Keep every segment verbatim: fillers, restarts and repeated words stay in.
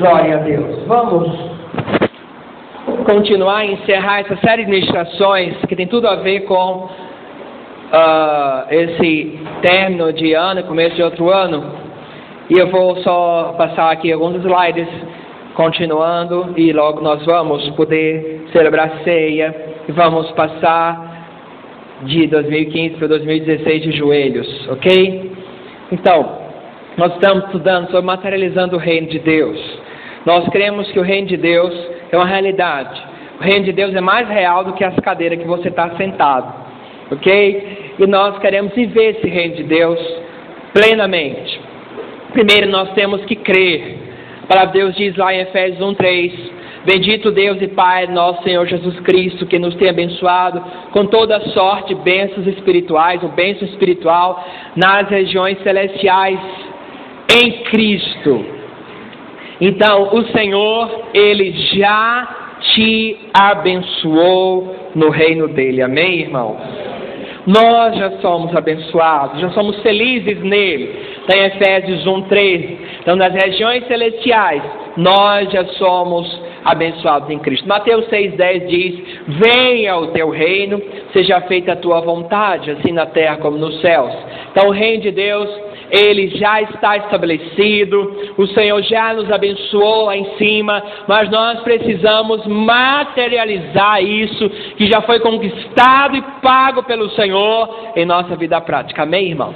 Glória a Deus. Vamos continuar e encerrar essa série de ministrações que tem tudo a ver com uh, esse término de ano, começo de outro ano. E eu vou só passar aqui alguns slides, continuando, e logo nós vamos poder celebrar a ceia e vamos passar de dois mil e quinze para dois mil e dezesseis de joelhos, ok? Então, nós estamos estudando sobre materializando o reino de Deus. Nós cremos que o reino de Deus é uma realidade. O reino de Deus é mais real do que as cadeiras que você está sentado, ok? E nós queremos viver esse reino de Deus plenamente. Primeiro nós temos que crer. A palavra de Deus diz lá em Efésios um, três: bendito Deus e Pai nosso Senhor Jesus Cristo, que nos tem abençoado com toda sorte de bênçãos espirituais, ou bênção espiritual nas regiões celestiais em Cristo. Então, o Senhor, Ele já te abençoou no reino dEle. Amém, irmãos? Nós já somos abençoados, já somos felizes nele. Está em Efésios um, três. Então, nas regiões celestiais, nós já somos abençoados em Cristo. Mateus seis, dez diz: venha o teu reino, seja feita a tua vontade, assim na terra como nos céus. Então, o reino de Deus, ele já está estabelecido, o Senhor já nos abençoou lá em cima, mas nós precisamos materializar isso, que já foi conquistado e pago pelo Senhor em nossa vida prática. Amém, irmãos?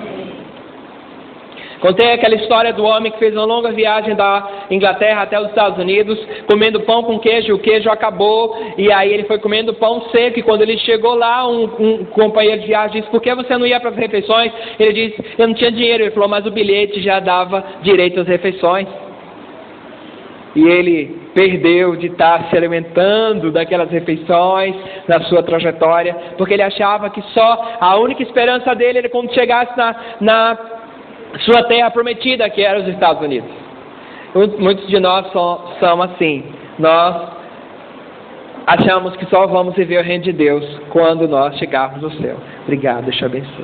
Contei aquela história do homem que fez uma longa viagem da Inglaterra até os Estados Unidos, comendo pão com queijo, o queijo acabou, e aí ele foi comendo pão seco, e quando ele chegou lá, um, um companheiro de viagem disse: por que você não ia para as refeições? Ele disse: eu não tinha dinheiro. Ele falou: mas o bilhete já dava direito às refeições. E ele perdeu de estar se alimentando daquelas refeições na sua trajetória, porque ele achava que só a única esperança dele era quando chegasse na... na sua terra prometida, que era os Estados Unidos. Muitos de nós somos assim. Nós achamos que só vamos viver o reino de Deus quando nós chegarmos ao céu. Obrigado, Deus te abençoe.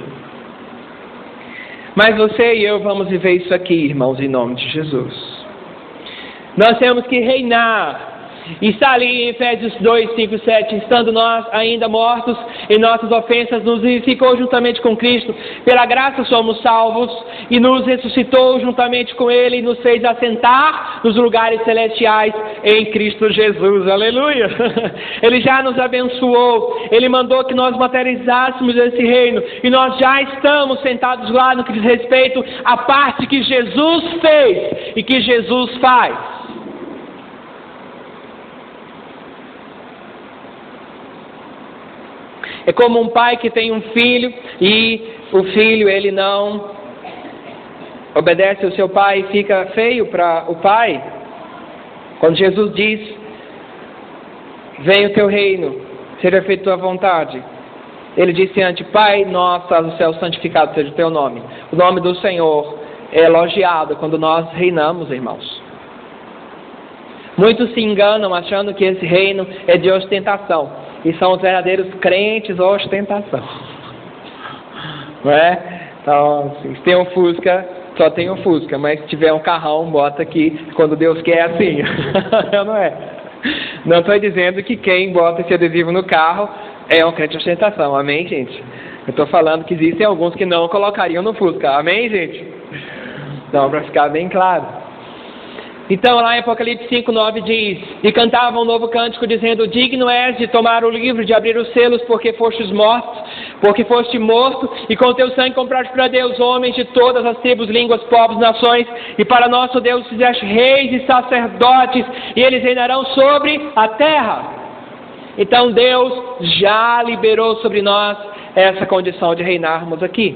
Mas você e eu vamos viver isso aqui, irmãos, em nome de Jesus. Nós temos que reinar. E está ali em Efésios dois, cinco, sete: estando nós ainda mortos em nossas ofensas, nos vivificou juntamente com Cristo, pela graça somos salvos, e nos ressuscitou juntamente com Ele, e nos fez assentar nos lugares celestiais em Cristo Jesus. Aleluia! Ele já nos abençoou, Ele mandou que nós materializássemos esse reino, e nós já estamos sentados lá no que diz respeito à parte que Jesus fez e que Jesus faz. É como um pai que tem um filho e o filho, ele não obedece ao seu pai e fica feio para o pai. Quando Jesus diz: venha o teu reino, seja feita a tua vontade, ele disse antes: Pai nosso, estás no céu, santificado seja o teu nome. O nome do Senhor é elogiado quando nós reinamos, irmãos. Muitos se enganam achando que esse reino é de ostentação. E são os verdadeiros crentes ostentação. Não é? Então, assim, se tem um Fusca, só tem um Fusca. Mas se tiver um carrão, bota aqui. Quando Deus quer, assim. Não é? Não estou dizendo que quem bota esse adesivo no carro é um crente ostentação. Amém, gente? Eu estou falando que existem alguns que não colocariam no Fusca. Amém, gente? Então, para ficar bem claro. Então lá em Apocalipse cinco, nove diz: e cantavam um novo cântico dizendo: digno és de tomar o livro, de abrir os selos, porque fostes mortos, porque foste morto, e com teu sangue compraste para Deus homens de todas as tribos, línguas, povos, nações, e para nosso Deus fizeste reis e sacerdotes, e eles reinarão sobre a terra. Então Deus já liberou sobre nós essa condição de reinarmos aqui.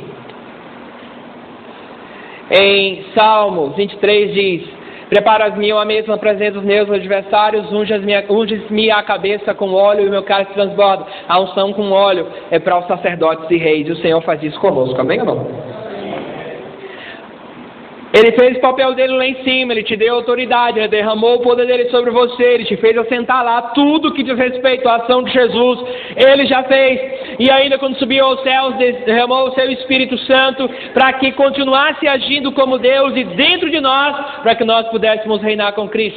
Em Salmos vinte e três diz: preparas-me a mesma presença dos meus adversários, unges-me a cabeça com óleo e o meu cálice transborda. A unção com óleo é para os sacerdotes e reis, e o Senhor faz isso conosco. Amém ou não? Ele fez o papel dele lá em cima, ele te deu autoridade, ele derramou o poder dele sobre você, ele te fez assentar lá. Tudo que diz respeito à ação de Jesus, ele já fez. E ainda quando subiu aos céus, derramou o seu Espírito Santo para que continuasse agindo como Deus e dentro de nós, para que nós pudéssemos reinar com Cristo.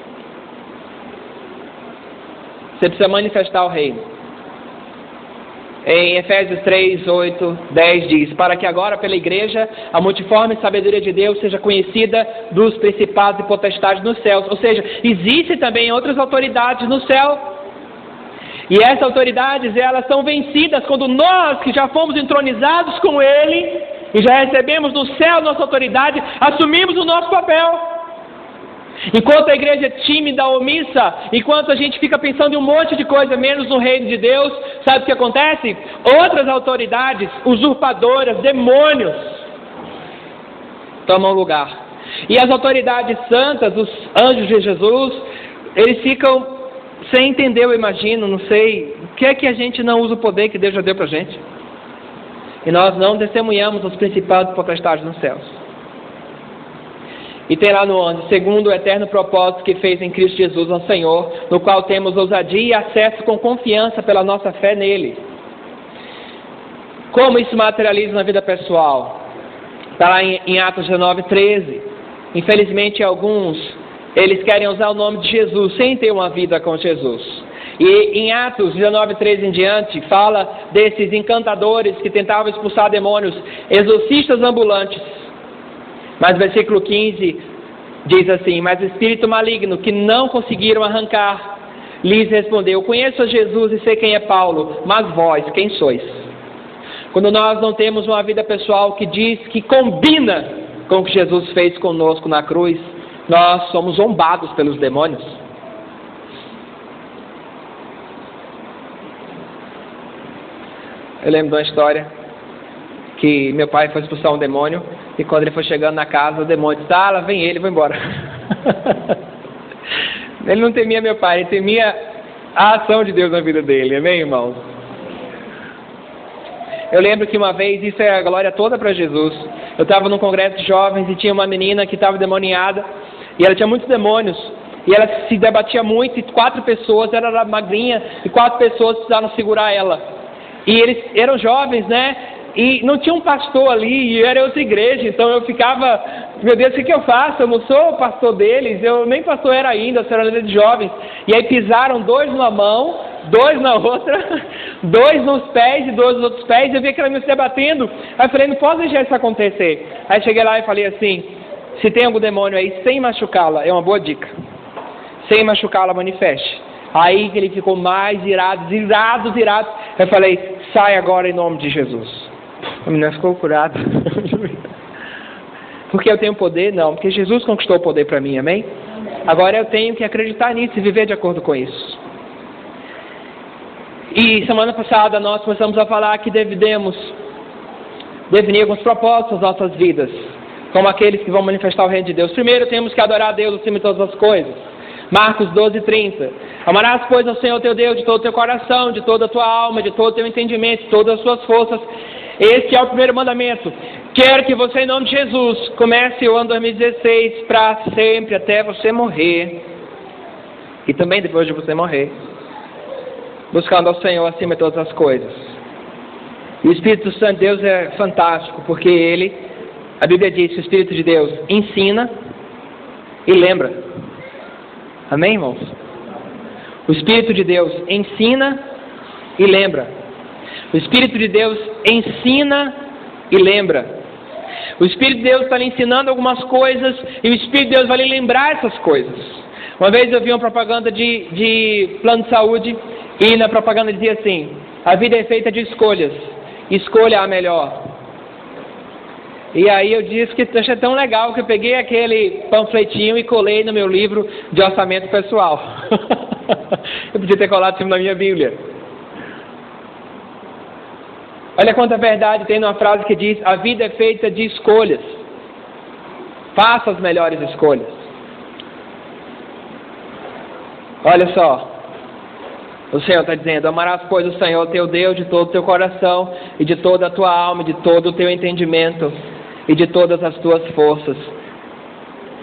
Você precisa manifestar o reino. Em Efésios três, oito, dez diz: para que agora pela igreja a multiforme sabedoria de Deus seja conhecida dos principados e potestades nos céus. Ou seja, existem também outras autoridades no céu. E essas autoridades, elas são vencidas quando nós, que já fomos entronizados com Ele e já recebemos no céu nossa autoridade, assumimos o nosso papel. Enquanto a igreja é tímida, omissa, enquanto a gente fica pensando em um monte de coisa menos no reino de Deus, sabe o que acontece? Outras autoridades, usurpadoras, demônios, tomam lugar. E as autoridades santas, os anjos de Jesus, eles ficam sem entender, eu imagino, não sei, o que é que a gente não usa o poder que Deus já deu pra gente? E nós não testemunhamos os principados e potestades nos céus. E tem lá no onze, segundo o eterno propósito que fez em Cristo Jesus, nosso Senhor, no qual temos ousadia e acesso com confiança pela nossa fé nele. Como isso materializa na vida pessoal? Está lá em, em Atos dezenove, treze. Infelizmente, alguns, eles querem usar o nome de Jesus sem ter uma vida com Jesus. E em Atos dezenove, treze em diante, fala desses encantadores que tentavam expulsar demônios, exorcistas ambulantes. Mas versículo quinze diz assim: mas o espírito maligno que não conseguiram arrancar, lhes respondeu: conheço a Jesus e sei quem é Paulo, mas vós, quem sois? Quando nós não temos uma vida pessoal que diz, que combina com o que Jesus fez conosco na cruz, nós somos zombados pelos demônios. Eu lembro de uma história que meu pai foi expulsar um demônio, e quando ele foi chegando na casa, o demônio disse: ah, lá vem ele, vou embora. Ele não temia meu pai, ele temia a ação de Deus na vida dele, amém, irmãos? Eu lembro que uma vez, isso é a glória toda para Jesus, eu estava num congresso de jovens e tinha uma menina que estava demoniada, e ela tinha muitos demônios, e ela se debatia muito, e quatro pessoas, ela era magrinha, e quatro pessoas precisaram segurar ela. E eles eram jovens, né? E não tinha um pastor ali, e era outra igreja, então eu ficava, meu Deus, o que, que eu faço? Eu não sou o pastor deles, eu nem pastor era ainda, eu era líder de jovens. E aí pisaram dois numa mão, dois na outra, dois nos pés e dois nos outros pés, e eu vi aquela menina se debatendo. Aí eu falei: não posso deixar isso acontecer. Aí cheguei lá e falei assim: se tem algum demônio aí, sem machucá-la, é uma boa dica. Sem machucá-la, manifeste. Aí que ele ficou mais irado, irado, irado. Eu falei: sai agora em nome de Jesus. A menina ficou curada. Porque eu tenho poder? Não, porque Jesus conquistou o poder para mim, amém? Agora eu tenho que acreditar nisso e viver de acordo com isso. E semana passada nós começamos a falar que devemos definir alguns propósitos das nossas vidas, como aqueles que vão manifestar o reino de Deus. Primeiro temos que adorar a Deus acima de todas as coisas. Marcos doze, trinta. Amarás, pois, ao Senhor teu Deus de todo o teu coração, de toda a tua alma, de todo o teu entendimento, de todas as suas forças. Esse é o primeiro mandamento. Quero que você, em nome de Jesus, comece o ano dois mil e dezesseis para sempre, até você morrer. E também depois de você morrer, buscando ao Senhor acima de todas as coisas. E o Espírito Santo de Deus é fantástico, porque Ele, a Bíblia diz que o Espírito de Deus ensina e lembra. Amém, irmãos? O Espírito de Deus ensina e lembra. O Espírito de Deus ensina e lembra. O Espírito de Deus está lhe ensinando algumas coisas e o Espírito de Deus vai lhe lembrar essas coisas. Uma vez eu vi uma propaganda de, de plano de saúde e na propaganda dizia assim: a vida é feita de escolhas, escolha a melhor. E aí eu disse que achei tão legal que eu peguei aquele panfletinho e colei no meu livro de orçamento pessoal. Eu podia ter colado isso na minha Bíblia. Olha quanta verdade tem numa frase que diz: a vida é feita de escolhas. Faça as melhores escolhas. Olha só. O Senhor está dizendo: amarás, pois, o Senhor teu Deus de todo o teu coração, e de toda a tua alma, e de todo o teu entendimento, e de todas as tuas forças.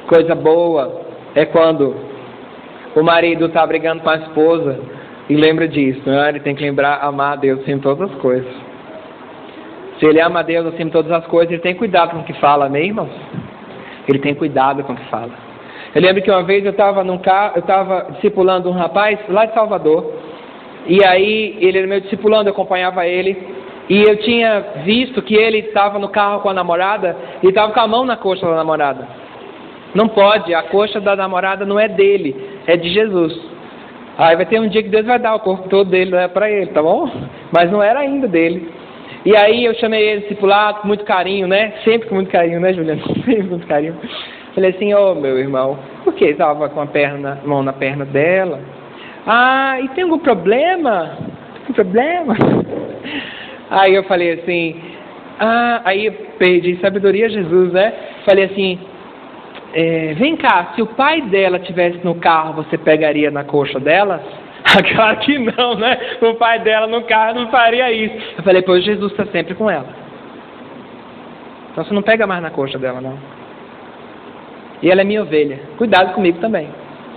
Coisa boa é quando o marido está brigando com a esposa e lembra disso, né? Ele tem que lembrar, amar a Deus acima de todas as coisas. Se ele ama a Deus acima de todas as coisas, ele tem cuidado com o que fala, amém, irmãos? Ele tem cuidado com o que fala. Eu lembro que uma vez eu estava num carro, eu estava discipulando um rapaz lá de Salvador, e aí ele era meu discipulando, eu acompanhava ele, e eu tinha visto que ele estava no carro com a namorada e estava com a mão na coxa da namorada. Não pode, a coxa da namorada não é dele, é de Jesus. Aí vai ter um dia que Deus vai dar o corpo todo dele, não é para ele, tá bom? Mas não era ainda dele. E aí eu chamei ele discipulado com muito carinho, né? Sempre com muito carinho, né, Juliana? Sempre com muito carinho. Falei assim, ô oh, meu irmão, por que estava com a perna, mão na perna dela? Ah, e tem algum problema? Tem problema? Aí eu falei assim, ah, aí eu perdi sabedoria Jesus, né? Falei assim, é, vem cá, se o pai dela estivesse no carro, você pegaria na coxa dela? Claro que não, né? O pai dela no carro não faria isso. Eu falei, pois Jesus está sempre com ela. Então você não pega mais na coxa dela, não. E ela é minha ovelha. Cuidado comigo também.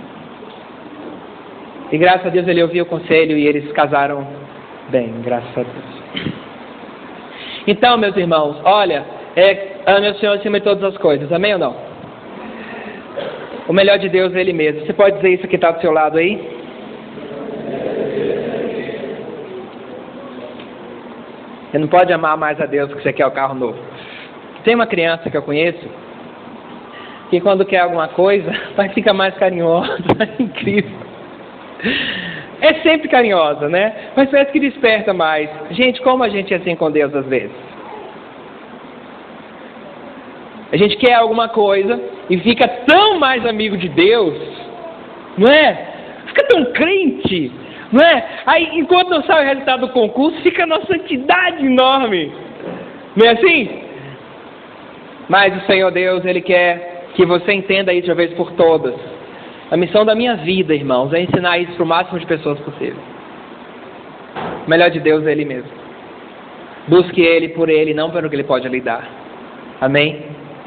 E graças a Deus ele ouviu o conselho e eles casaram bem, graças a Deus. Então, meus irmãos, olha, é, ame o Senhor acima de todas as coisas, amém ou não? O melhor de Deus é Ele mesmo. Você pode dizer isso que está do seu lado aí? Você não pode amar mais a Deus que você quer o carro novo. Tem uma criança que eu conheço que quando quer alguma coisa, vai ficar mais carinhosa, é incrível. É sempre carinhosa, né? Mas parece que desperta mais. Gente, como a gente é assim com Deus às vezes? A gente quer alguma coisa e fica tão mais amigo de Deus, não é? Fica tão crente, não é? Aí, enquanto não sai o resultado do concurso, fica a nossa santidade enorme. Não é assim? Mas o Senhor Deus, Ele quer que você entenda isso de uma vez por todas. A missão da minha vida, irmãos, é ensinar isso para o máximo de pessoas possível. O melhor de Deus é Ele mesmo. Busque Ele por Ele, não pelo que Ele pode lhe dar. Amém?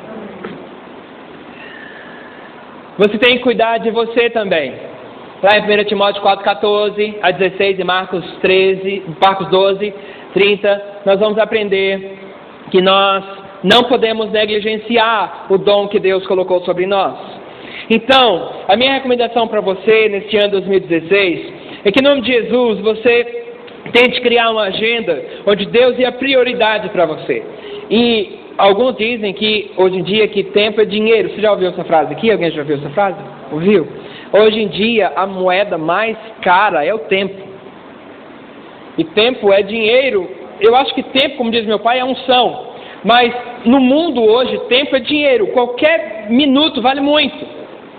Você tem que cuidar de você também. Lá em primeiro Timóteo quatro, quatorze a dezesseis e Marcos treze, Marcos doze, trinta, nós vamos aprender que nós não podemos negligenciar o dom que Deus colocou sobre nós. Então, a minha recomendação para você neste ano dois mil e dezesseis é que, em nome de Jesus, você tente criar uma agenda onde Deus é a prioridade para você. E alguns dizem que hoje em dia que tempo é dinheiro. Você já ouviu essa frase aqui? Alguém já ouviu essa frase? Ouviu? Hoje em dia a moeda mais cara é o tempo. E tempo é dinheiro. Eu acho que tempo, como diz meu pai, é unção. Mas no mundo hoje, tempo é dinheiro. Qualquer minuto vale muito.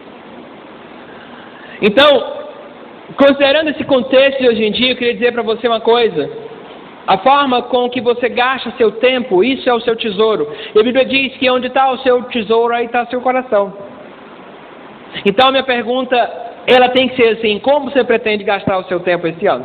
Então, considerando esse contexto de hoje em dia, eu queria dizer para você uma coisa. A forma com que você gasta seu tempo, isso é o seu tesouro. E a Bíblia diz que onde está o seu tesouro, aí está o seu coração. Então, a minha pergunta, ela tem que ser assim: como você pretende gastar o seu tempo esse ano?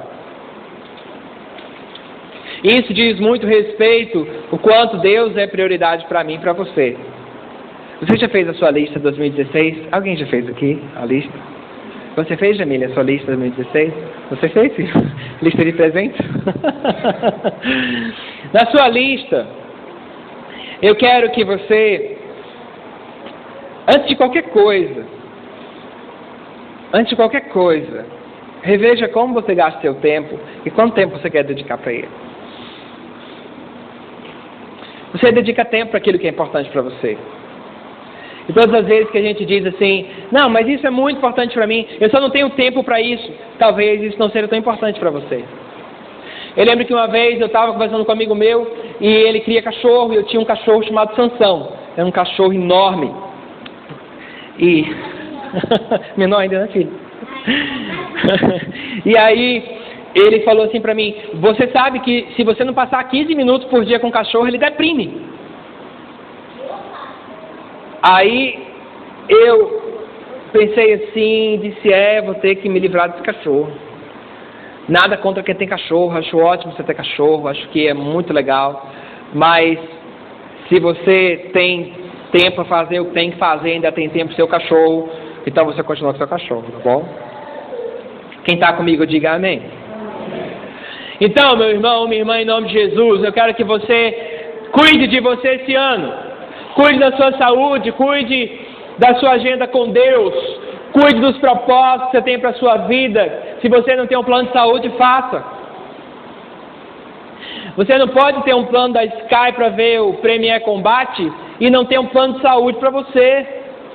Isso diz muito respeito o quanto Deus é prioridade para mim e para você. Você já fez a sua lista de dois mil e dezesseis? Alguém já fez aqui a lista? Você fez, Jamília, a sua lista de dois mil e dezesseis? Você fez, filho? Lista de presentes? Na sua lista, eu quero que você, antes de qualquer coisa, antes de qualquer coisa, reveja como você gasta seu tempo e quanto tempo você quer dedicar para ele. Você dedica tempo para aquilo que é importante para você. E todas as vezes que a gente diz assim, não, mas isso é muito importante para mim, eu só não tenho tempo para isso, talvez isso não seja tão importante para você. Eu lembro que uma vez eu estava conversando com um amigo meu e ele cria cachorro, e eu tinha um cachorro chamado Sansão. Era um cachorro enorme. E... menor ainda, né, filho? E aí ele falou assim para mim, você sabe que se você não passar quinze minutos por dia com o cachorro, ele deprime. Aí eu pensei assim, disse, é, vou ter que me livrar desse cachorro. Nada contra quem tem cachorro, acho ótimo você ter cachorro, acho que é muito legal. Mas se você tem tempo para fazer o que tem que fazer, ainda tem tempo para o seu cachorro, então você continua com o seu cachorro, tá bom? Quem está comigo, diga amém. Então, meu irmão, minha irmã, em nome de Jesus, eu quero que você cuide de você esse ano. Cuide da sua saúde, cuide da sua agenda com Deus, cuide dos propósitos que você tem para a sua vida. Se você não tem um plano de saúde, faça. Você não pode ter um plano da Sky para ver o Premier Combate e não ter um plano de saúde para você.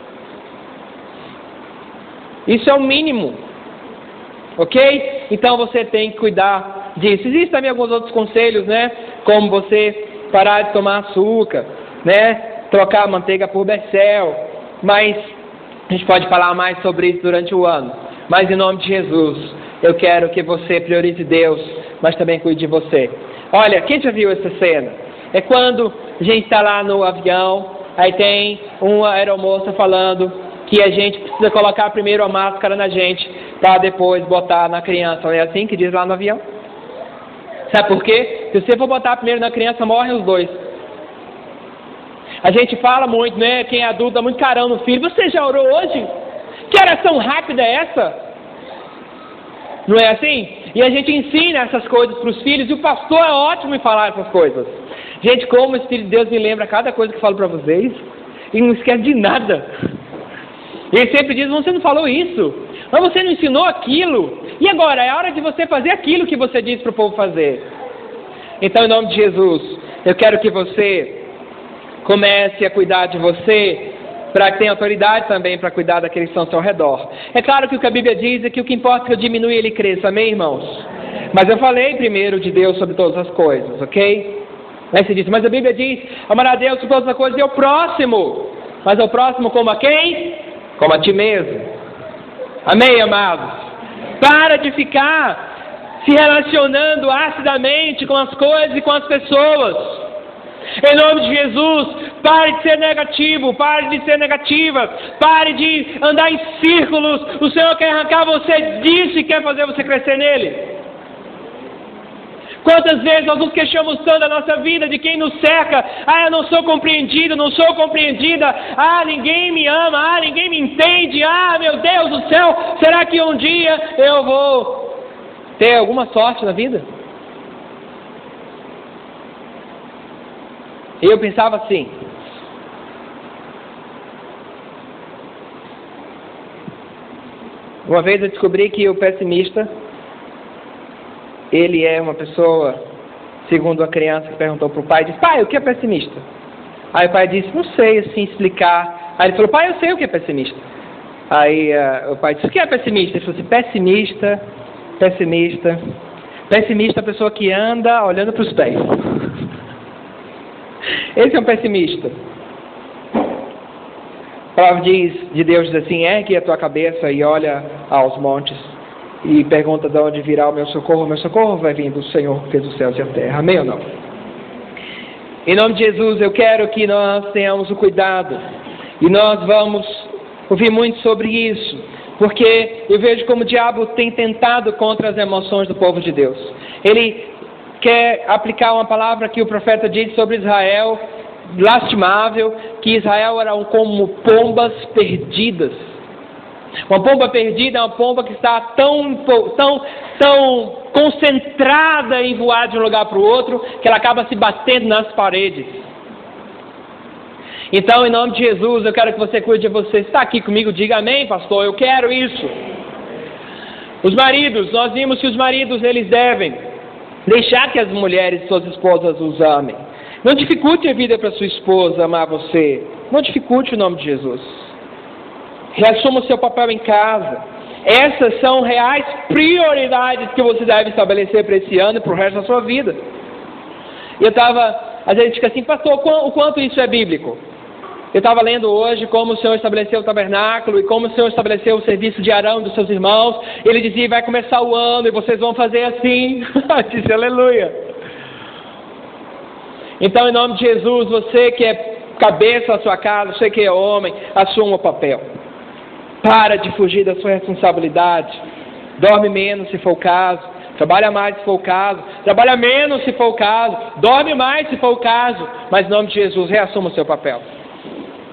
Isso é o mínimo. Ok? Então você tem que cuidar disso. Existem também alguns outros conselhos, né? Como você parar de tomar açúcar, né? Trocar a manteiga por Bercel. Mas a gente pode falar mais sobre isso durante o ano. Mas em nome de Jesus, eu quero que você priorize Deus, mas também cuide de você. Olha, quem já viu essa cena? É quando a gente está lá no avião, aí tem uma aeromoça falando que a gente precisa colocar primeiro a máscara na gente, para depois botar na criança. Não é assim que diz lá no avião? Sabe por quê? Se você for botar primeiro na criança, morrem os dois. A gente fala muito, né? Quem é adulto dá muito carão no filho. Você já orou hoje? Que oração rápida é essa? Não é assim? E a gente ensina essas coisas para os filhos, e o pastor é ótimo em falar essas coisas. Gente, como o Espírito de Deus me lembra cada coisa que eu falo para vocês, e não esquece de nada. Ele sempre diz, você não falou isso, mas você não ensinou aquilo, e agora? É a hora de você fazer aquilo que você disse para o povo fazer. Então, em nome de Jesus, eu quero que você comece a cuidar de você, para que tenha autoridade também para cuidar daqueles que estão ao seu redor. É claro que o que a Bíblia diz é que o que importa é que eu diminua e ele cresça, amém, irmãos? Mas eu falei primeiro de Deus sobre todas as coisas, ok? Aí você diz, mas a Bíblia diz, amar a Deus sobre todas as coisas e ao próximo. Mas ao próximo como a quem? Como a ti mesmo. Amém, amados? Para de ficar se relacionando acidamente com as coisas e com as pessoas. Em nome de Jesus, pare de ser negativo, pare de ser negativa, pare de andar em círculos. O Senhor quer arrancar você disso e quer fazer você crescer nele. Quantas vezes nós nos queixamos tanto da nossa vida, de quem nos cerca? Ah, eu não sou compreendido, não sou compreendida. Ah, ninguém me ama, ah, ninguém me entende. Ah, meu Deus do céu, será que um dia eu vou ter alguma sorte na vida? E eu pensava assim, uma vez eu descobri que o pessimista, ele é uma pessoa, segundo a criança que perguntou para o pai, disse, pai, o que é pessimista? Aí o pai disse, não sei assim explicar. Aí ele falou, pai, eu sei o que é pessimista. Aí uh, o pai disse, o que é pessimista? Ele falou assim, pessimista, pessimista, pessimista é a pessoa que anda olhando para os pés. Esse é um pessimista. A palavra diz, de Deus diz assim, ergue a tua cabeça e olha aos montes e pergunta de onde virá o meu socorro. O meu socorro vai vir do Senhor que fez os céus e a terra. Amém ou não? Em nome de Jesus, eu quero que nós tenhamos o cuidado, e nós vamos ouvir muito sobre isso, porque eu vejo como o diabo tem tentado contra as emoções do povo de Deus. Ele quer aplicar uma palavra que o profeta diz sobre Israel, lastimável, que Israel era como pombas perdidas. Uma pomba perdida é uma pomba que está tão, tão, tão concentrada em voar de um lugar para o outro, que ela acaba se batendo nas paredes. Então, em nome de Jesus, eu quero que você cuide de você. Está aqui comigo? Diga amém, pastor, eu quero isso. Os maridos, nós vimos que os maridos, eles devem deixar que as mulheres, suas esposas, os amem. Não dificulte a vida para sua esposa amar você. Não dificulte o nome de Jesus. Reassuma o seu papel em casa. Essas são reais prioridades que você deve estabelecer para esse ano e para o resto da sua vida. Eu estava, às vezes fica assim, pastor, o quanto isso é bíblico? Eu estava lendo hoje como o Senhor estabeleceu o tabernáculo e como o Senhor estabeleceu o serviço de Arão dos seus irmãos. Ele dizia, vai começar o ano e vocês vão fazer assim. Eu disse, aleluia. Então, em nome de Jesus, você que é cabeça da sua casa, você que é homem, assuma o papel. Para de fugir da sua responsabilidade. Dorme menos se for o caso. Trabalha mais se for o caso. Trabalha menos se for o caso. Dorme mais se for o caso. Mas, em nome de Jesus, reassuma o seu papel.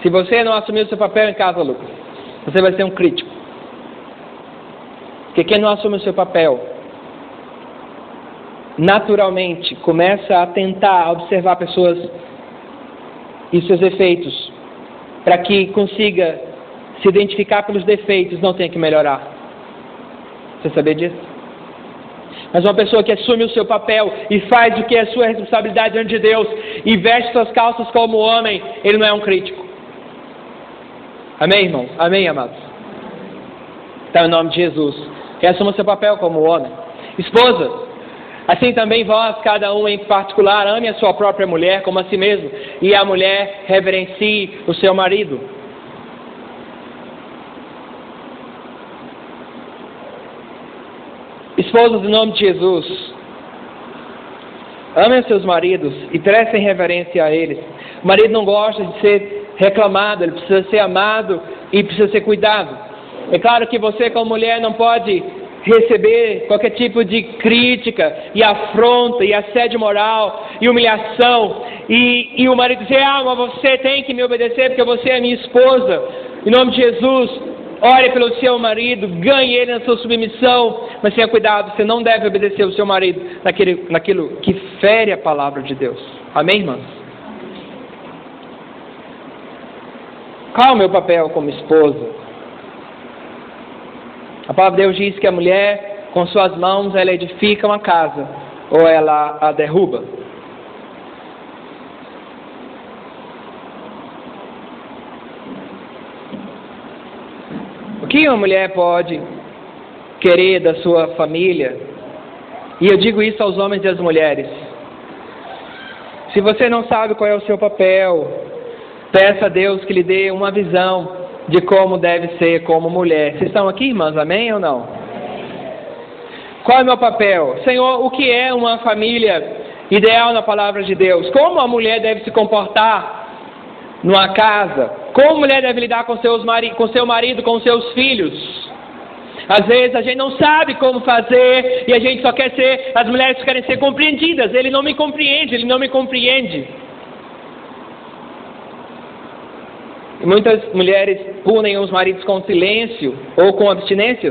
Se você não assumir o seu papel em casa, Lucas, você vai ser um crítico. Porque quem não assume o seu papel, naturalmente, começa a tentar observar pessoas e seus defeitos, para que consiga se identificar pelos defeitos, não tenha que melhorar. Você sabia disso? Mas uma pessoa que assume o seu papel e faz o que é sua responsabilidade diante de Deus e veste suas calças como homem, ele não é um crítico. Amém, irmão? Amém, amados? Então, em nome de Jesus, que assuma o seu papel como homem. Esposa, assim também vós, cada um em particular, ame a sua própria mulher como a si mesmo, e a mulher reverencie o seu marido. Esposas, em nome de Jesus, amem seus maridos e prestem reverência a eles. O marido não gosta de ser reclamado, ele precisa ser amado e precisa ser cuidado. É claro que você, como mulher, não pode receber qualquer tipo de crítica e afronta e assédio moral e humilhação e, e o marido dizer, ah, mas você tem que me obedecer porque você é minha esposa. Em nome de Jesus, ore pelo seu marido, ganhe ele na sua submissão, mas tenha cuidado, você não deve obedecer o seu marido naquele, naquilo que fere a palavra de Deus. Amém, irmãos? Qual é o meu papel como esposa? A palavra de Deus diz que a mulher, com suas mãos, ela edifica uma casa, ou ela a derruba. O que uma mulher pode querer da sua família? E eu digo isso aos homens e às mulheres. Se você não sabe qual é o seu papel, peça a Deus que lhe dê uma visão de como deve ser como mulher. Vocês estão aqui, irmãs? Amém ou não? Qual é o meu papel? Senhor, o que é uma família ideal na palavra de Deus? Como a mulher deve se comportar numa casa? Como a mulher deve lidar com, seus mari- com seu marido, com seus filhos? Às vezes a gente não sabe como fazer e a gente só quer ser, as mulheres querem ser compreendidas. Ele não me compreende, ele não me compreende. E muitas mulheres punem os maridos com silêncio ou com abstinências.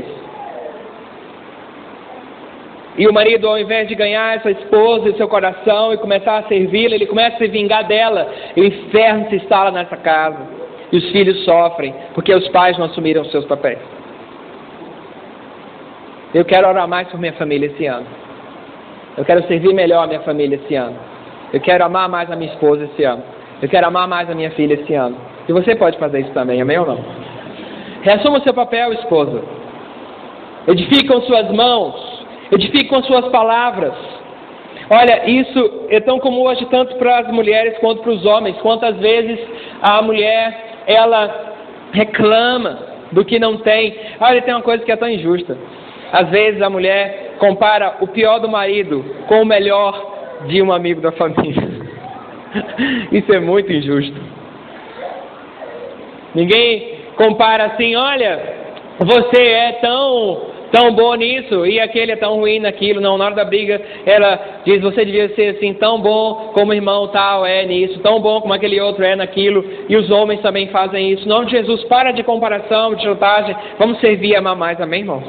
E o marido, ao invés de ganhar essa esposa e seu coração e começar a servi-la, ele começa a se vingar dela. E o inferno se instala nessa casa. E os filhos sofrem porque os pais não assumiram os seus papéis. Eu quero orar mais por minha família esse ano. Eu quero servir melhor a minha família esse ano. Eu quero amar mais a minha esposa esse ano. Eu quero amar mais a minha filha esse ano. E você pode fazer isso também, amém ou não? Reassuma o seu papel, esposa. Edifique com suas mãos. Edifique com suas palavras. Olha, isso é tão comum hoje tanto para as mulheres quanto para os homens. Quantas vezes a mulher, ela reclama do que não tem. Olha, tem uma coisa que é tão injusta. Às vezes a mulher compara o pior do marido com o melhor de um amigo da família. Isso é muito injusto. Ninguém compara assim, olha, você é tão, tão bom nisso e aquele é tão ruim naquilo. Não, na hora da briga, ela diz, você devia ser assim, tão bom como o irmão tal é nisso, tão bom como aquele outro é naquilo. E os homens também fazem isso. Em nome de Jesus, para de comparação, de chantagem. Vamos servir e amar mais, amém, irmãos?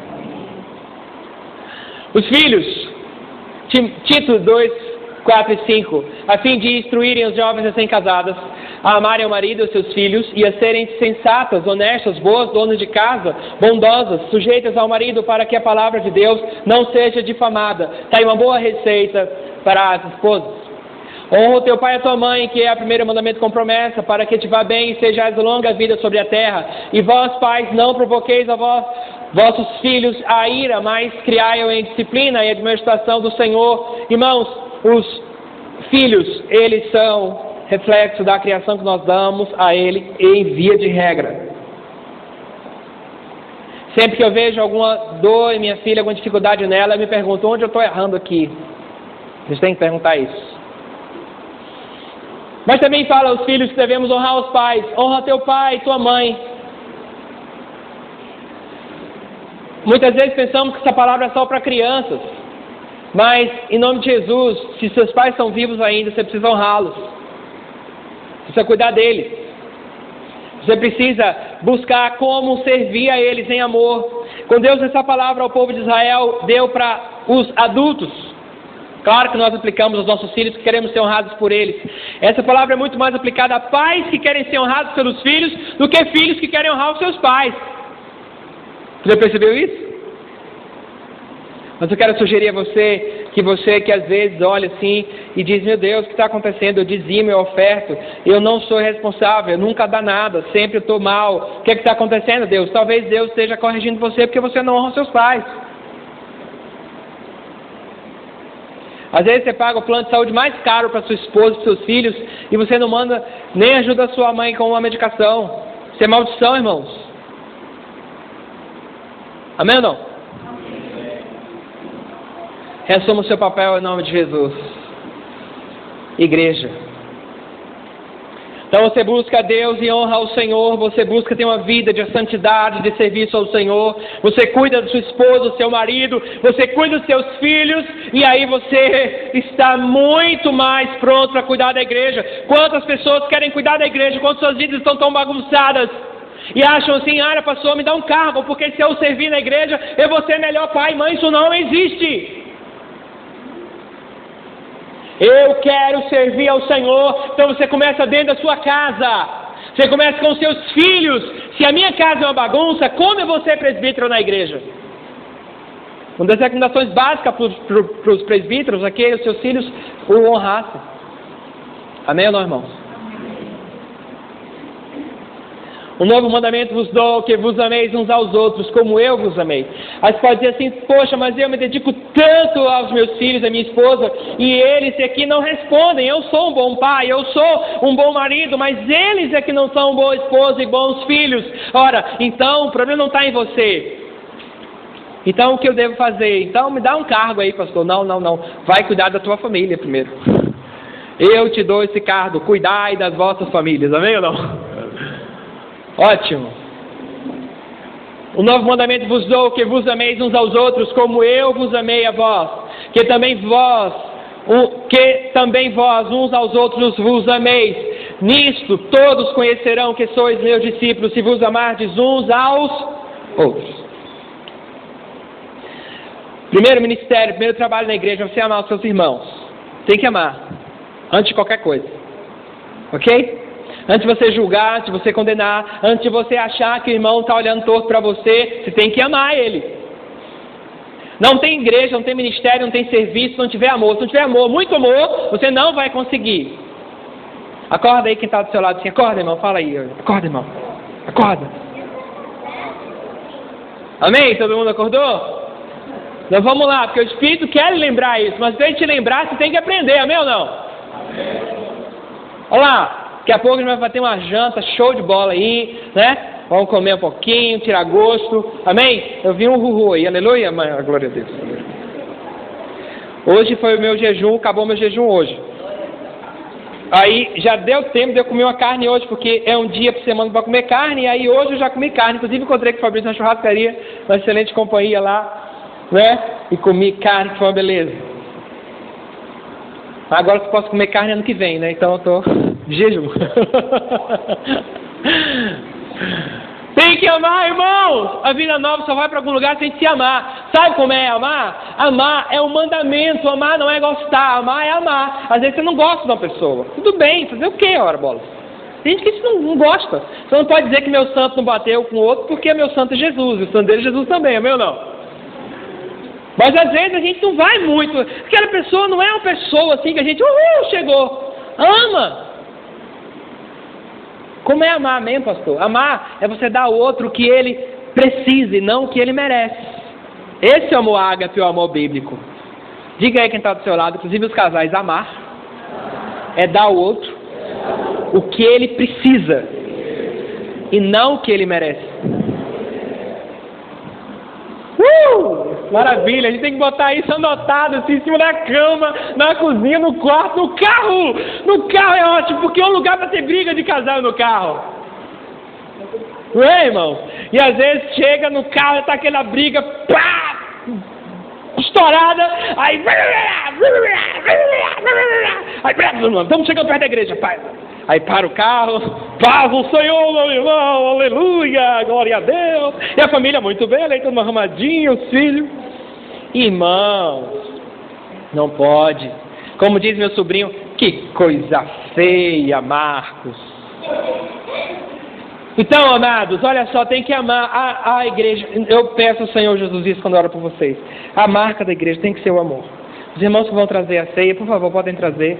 Os filhos, Tito dois, quatro e cinco, a fim de instruírem os jovens recém-casadas a amarem o marido e os seus filhos e a serem sensatas, honestas, boas, donas de casa, bondosas, sujeitas ao marido, para que a palavra de Deus não seja difamada. Está aí uma boa receita para as esposas. Honra o teu pai e a tua mãe, que é o primeiro mandamento com promessa, para que te vá bem e sejais longa vida sobre a terra. E vós, pais, não provoqueis a vós, vossos filhos a ira, mas criai-o em disciplina e administração do Senhor. Irmãos, os filhos, eles são reflexo da criação que nós damos a ele em via de regra. Sempre que eu vejo alguma dor em minha filha, alguma dificuldade nela, eu me pergunto, onde eu estou errando aqui? Vocês têm que perguntar isso. Mas também fala aos filhos que devemos honrar os pais. Honra teu pai e tua mãe. Muitas vezes pensamos que essa palavra é só para crianças. Mas, em nome de Jesus, se seus pais são vivos ainda, você precisa honrá-los. Precisa cuidar deles. Você precisa buscar como servir a eles em amor. Quando Deus deu essa palavra ao povo de Israel, deu para os adultos. Claro que nós aplicamos aos nossos filhos que queremos ser honrados por eles. Essa palavra é muito mais aplicada a pais que querem ser honrados pelos filhos do que filhos que querem honrar os seus pais. Você percebeu isso? Mas eu quero sugerir a você, que você que às vezes olha assim e diz, meu Deus, o que está acontecendo? Eu dizimo, eu oferto, eu não sou responsável, eu nunca dá nada, sempre eu estou mal. O que é que está acontecendo, Deus? Talvez Deus esteja corrigindo você porque você não honra seus pais. Às vezes você paga o plano de saúde mais caro para sua esposa e seus filhos e você não manda nem ajuda a sua mãe com uma medicação. Isso é maldição, irmãos. Amém ou não? Reassuma o seu papel em nome de Jesus. Igreja. Então você busca Deus e honra ao Senhor, você busca ter uma vida de santidade, de serviço ao Senhor, você cuida da sua esposa, do seu marido, você cuida dos seus filhos, e aí você está muito mais pronto para cuidar da igreja. Quantas pessoas querem cuidar da igreja, quando suas vidas estão tão bagunçadas, e acham assim, ah, pastor, me dá um cargo, porque se eu servir na igreja, eu vou ser melhor pai e mãe. Isso não existe. Eu quero servir ao Senhor. Então você começa dentro da sua casa. Você começa com os seus filhos. Se a minha casa é uma bagunça, como eu vou ser presbítero na igreja? Uma das recomendações básicas para os presbíteros é que os seus filhos o honrassem. Amém ou não, irmãos? Um novo mandamento vos dou, que vos ameis uns aos outros, como eu vos amei. Aí você pode dizer assim, poxa, mas eu me dedico tanto aos meus filhos, à minha esposa, e eles aqui não respondem. Eu sou um bom pai, eu sou um bom marido, mas eles é que não são boa esposa e bons filhos. Ora, então o problema não está em você. Então o que eu devo fazer? Então me dá um cargo aí, pastor. Não, não, não. Vai cuidar da tua família primeiro. Eu te dou esse cargo, cuidai das vossas famílias, amém ou não? Ótimo. O novo mandamento vos dou, que vos ameis uns aos outros, como eu vos amei a vós, que também vós, que também vós uns aos outros vos ameis. Nisto todos conhecerão que sois meus discípulos, se vos amardes uns aos outros. Primeiro ministério, primeiro trabalho na igreja, você amar os seus irmãos. Tem que amar, antes de qualquer coisa. Ok? Antes de você julgar, antes de você condenar, antes de você achar que o irmão está olhando torto para você, você tem que amar ele. Não tem igreja, não tem ministério, não tem serviço, se não tiver amor. Se não tiver amor, muito amor, você não vai conseguir. Acorda aí quem está do seu lado assim, acorda, irmão, fala aí. Acorda, irmão, acorda. Amém? Todo mundo acordou? Então vamos lá, porque o Espírito quer lembrar isso, mas para ele te lembrar, você tem que aprender, amém ou não? Amém. Olha lá. Daqui a pouco a gente vai ter uma janta show de bola aí, né? Vamos comer um pouquinho, tirar gosto. Amém? Eu vi um ruhu aí, aleluia, mãe, glória a Deus. Hoje foi o meu jejum, acabou o meu jejum hoje. Aí já deu tempo de eu comer uma carne hoje, porque é um dia por semana para comer carne, e aí hoje eu já comi carne. Inclusive encontrei com o Fabrício na churrascaria, uma excelente companhia lá, né? E comi carne, que foi uma beleza. Agora eu posso comer carne ano que vem, né? Então eu tô de jejum. Tem que amar, irmãos! A vida nova só vai para algum lugar sem se amar. Sabe como é amar? Amar é um mandamento. Amar não é gostar. Amar é amar. Às vezes você não gosta de uma pessoa. Tudo bem, fazer o quê, ora bola? Tem gente que isso não, não gosta. Você não pode dizer que meu santo não bateu com o outro porque meu santo é Jesus. E o santo dele é Jesus também, é meu não? Mas às vezes a gente não vai muito. Aquela pessoa não é uma pessoa assim que a gente, uhul, chegou. Ama. Como é amar, amém, pastor? Amar é você dar ao outro o que ele precisa e não o que ele merece. Esse é o amor ágape, o amor bíblico. Diga aí quem está do seu lado, inclusive os casais, amar é dar ao outro o que ele precisa e não o que ele merece. Uh! Maravilha, a gente tem que botar isso anotado assim, em cima da cama, na cozinha, no quarto, no carro. No carro é ótimo, porque é um lugar para ter briga de casal no carro. Não é, irmão? E às vezes chega no carro e tá aquela briga, pá, estourada, aí, aí estamos chegando perto da igreja, pai. Aí para o carro, paz o Senhor, meu irmão, aleluia, glória a Deus. E a família muito bela, aí todo arrumadinho, os filhos. Irmãos, não pode. Como diz meu sobrinho, que coisa feia, Marcos. Então, amados, olha só, tem que amar a, a igreja. Eu peço ao Senhor Jesus isso quando eu oro por vocês. A marca da igreja tem que ser o amor. Os irmãos que vão trazer a ceia, por favor, podem trazer.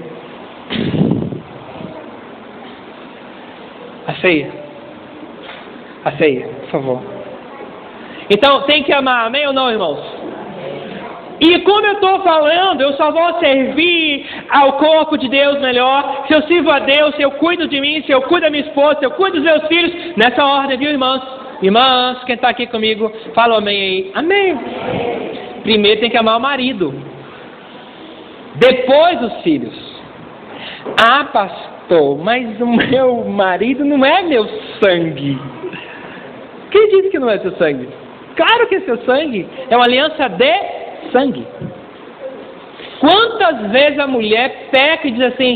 A ceia. A ceia, por favor. Então, tem que amar, amém ou não, irmãos? E como eu estou falando, eu só vou servir ao corpo de Deus melhor se eu sirvo a Deus, se eu cuido de mim, se eu cuido da minha esposa, se eu cuido dos meus filhos, nessa ordem, viu, irmãos? Irmãs, quem está aqui comigo, fala amém aí. Amém. Primeiro tem que amar o marido. Depois os filhos. Ah, pastor, mas o meu marido não é meu sangue. Quem disse que não é seu sangue? Claro que é seu sangue. É uma aliança de sangue. Quantas vezes a mulher peca e diz assim,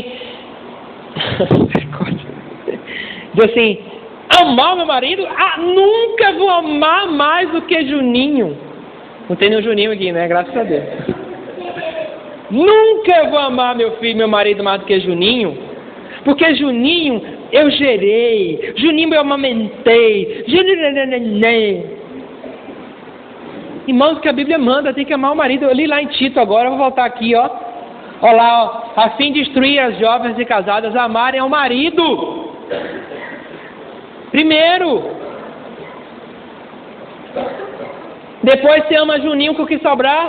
diz assim, amar o meu marido? Ah, nunca vou amar mais do que Juninho. Não tem nenhum Juninho aqui, né? Graças a Deus. Nunca vou amar meu filho, meu marido mais do que Juninho, porque Juninho eu gerei, Juninho eu amamentei, Juninho... Irmãos, que a Bíblia manda, tem que amar o marido. Eu li lá em Tito agora, eu vou voltar aqui, ó. Olha lá, ó. A fim de instruir as jovens e casadas a amarem ao marido. Primeiro. Depois você ama Juninho com o que sobrar.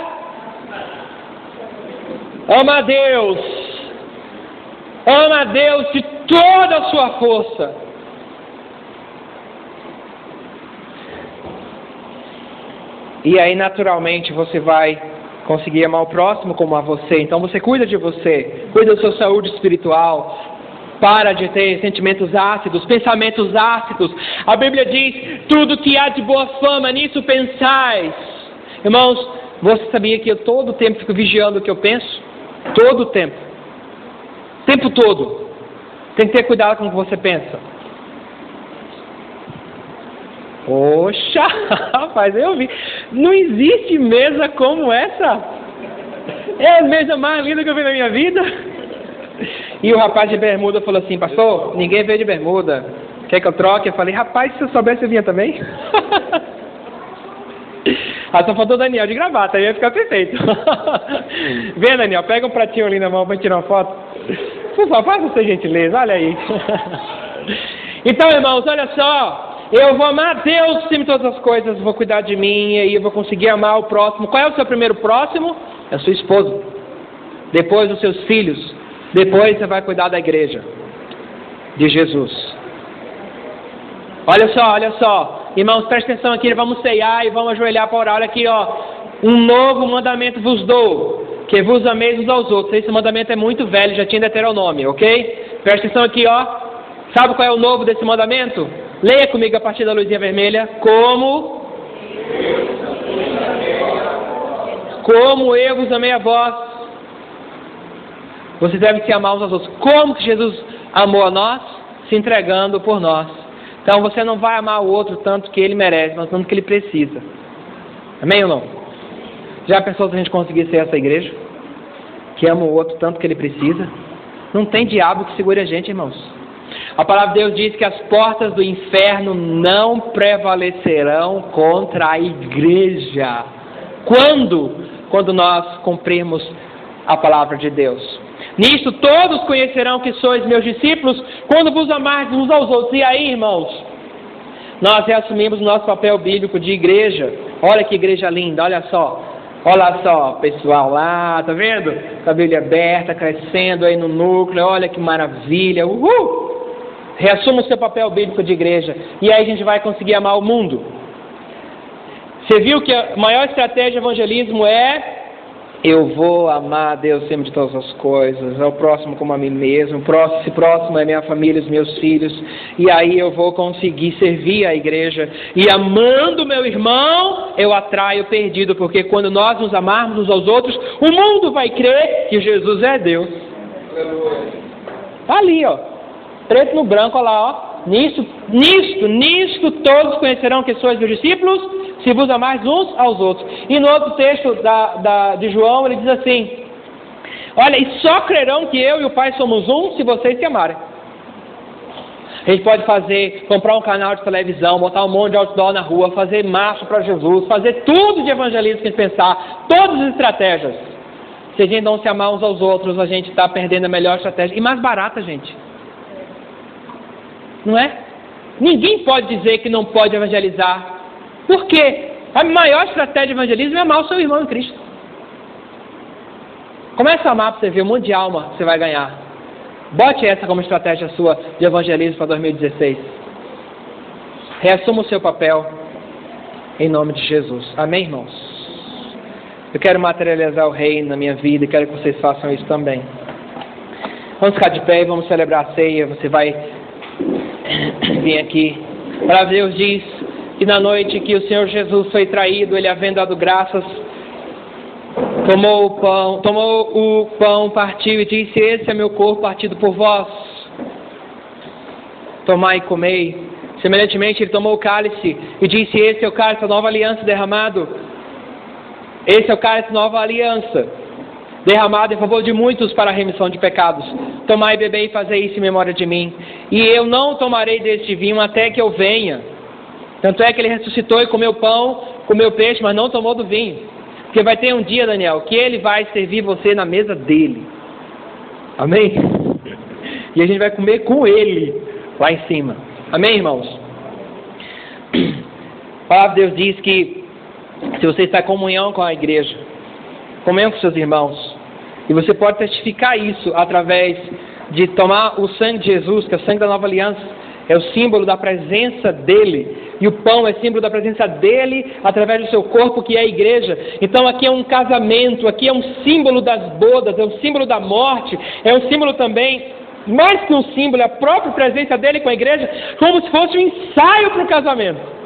Ama a Deus. Ama a Deus de toda a sua força. E aí, naturalmente, você vai conseguir amar o próximo como a você. Então, você cuida de você, cuida da sua saúde espiritual. Para de ter sentimentos ácidos, pensamentos ácidos. A Bíblia diz, tudo que há de boa fama, nisso pensais. Irmãos, você sabia que eu todo o tempo fico vigiando o que eu penso? Todo o tempo. O tempo todo. Tem que ter cuidado com o que você pensa. Poxa, rapaz, eu vi. Não existe mesa como essa. É a mesa mais linda que eu vi na minha vida. E o rapaz de bermuda falou assim, pastor, ninguém veio de bermuda. Quer que eu troque? Eu falei, rapaz, se eu soubesse eu vinha também. Ah, só faltou o Daniel de gravata, aí ia ficar perfeito. Vem, Daniel, pega um pratinho ali na mão pra tirar uma foto. Por favor, faça essa gentileza, olha aí. Então, irmãos, olha só. Eu vou amar a Deus acima de todas as coisas, vou cuidar de mim, e aí eu vou conseguir amar o próximo. Qual é o seu primeiro próximo? É a sua esposa. Depois os seus filhos. Depois você vai cuidar da igreja de Jesus. Olha só, olha só. Irmãos, presta atenção aqui, vamos ceiar e vamos ajoelhar para orar. Olha aqui, ó. Um novo mandamento vos dou, que vos ameis uns aos outros. Esse mandamento é muito velho, já tinha Deuteronômio, ok? Presta atenção aqui, ó. Sabe qual é o novo desse mandamento? Leia comigo a partir da luzinha vermelha. Como? Como eu vos amei a vós. Vocês devem se amar uns aos outros. Como que Jesus amou a nós? Se entregando por nós. Então você não vai amar o outro tanto que ele merece, mas tanto que ele precisa. Amém ou não? Já pensou se a gente conseguir ser essa igreja? Que ama o outro tanto que ele precisa? Não tem diabo que segure a gente, irmãos. A palavra de Deus diz que as portas do inferno não prevalecerão contra a igreja. Quando? Quando nós cumprirmos a palavra de Deus. Nisto todos conhecerão que sois meus discípulos, quando vos amardes uns aos outros. E aí, irmãos, nós reassumimos o nosso papel bíblico de igreja. Olha que igreja linda, olha só. Olha só, pessoal lá, tá vendo? Com a Bíblia aberta, crescendo aí no núcleo, olha que maravilha. Uhul! Reassuma o seu papel bíblico de igreja. E aí a gente vai conseguir amar o mundo. Você viu que a maior estratégia de evangelismo é: eu vou amar a Deus acima de todas as coisas, ao próximo como a mim mesmo, esse próximo é minha família, os meus filhos, e aí eu vou conseguir servir a igreja, e amando meu irmão, eu atraio o perdido, porque quando nós nos amarmos uns aos outros, o mundo vai crer que Jesus é Deus. Está ali, ó. preto no branco, olha lá, ó. Nisto, nisto, nisto todos conhecerão que sois meus discípulos, se vos amais uns aos outros. E no outro texto da, da, de João, ele diz assim: olha, e só crerão que eu e o Pai somos um, se vocês se amarem. A gente pode fazer, comprar um canal de televisão, botar um monte de outdoor na rua, fazer marcha para Jesus, fazer tudo de evangelismo que a gente pensar, todas as estratégias. Se a gente não se amar uns aos outros, a gente está perdendo a melhor estratégia. E mais barata, gente. Não é? Ninguém pode dizer que não pode evangelizar. Por quê? A maior estratégia de evangelismo é amar o seu irmão em Cristo. Começa a amar para você ver um monte de alma que você vai ganhar. Bote essa como estratégia sua de evangelismo para dois mil e dezesseis. Reassuma o seu papel em nome de Jesus. Amém, irmãos? Eu quero materializar o reino na minha vida e quero que vocês façam isso também. Vamos ficar de pé e vamos celebrar a ceia. Você vai vir aqui. A palavra de Deus diz que na noite que o Senhor Jesus foi traído, Ele, havendo dado graças, tomou o pão, tomou o pão, partiu e disse: esse é meu corpo partido por vós. Tomai e comei. Semelhantemente, Ele tomou o cálice e disse: esse é o cálice da nova aliança derramado. Esse é o cálice da nova aliança, derramado em favor de muitos para a remissão de pecados. Tomai e bebei e fazei isso em memória de mim. E eu não tomarei deste vinho até que eu venha. Tanto é que Ele ressuscitou e comeu pão, comeu peixe, mas não tomou do vinho. Porque vai ter um dia, Daniel, que Ele vai servir você na mesa dele. Amém? E a gente vai comer com Ele lá em cima. Amém, irmãos? A palavra de Deus diz que se você está em comunhão com a igreja, comunhão com seus irmãos, e você pode testificar isso através de tomar o sangue de Jesus, que é o sangue da nova aliança, é o símbolo da presença dele, e o pão é símbolo da presença dele através do seu corpo, que é a igreja. Então aqui é um casamento, aqui é um símbolo das bodas, é um símbolo da morte, é um símbolo também, mais que um símbolo, é a própria presença dele com a igreja, como se fosse um ensaio para o casamento,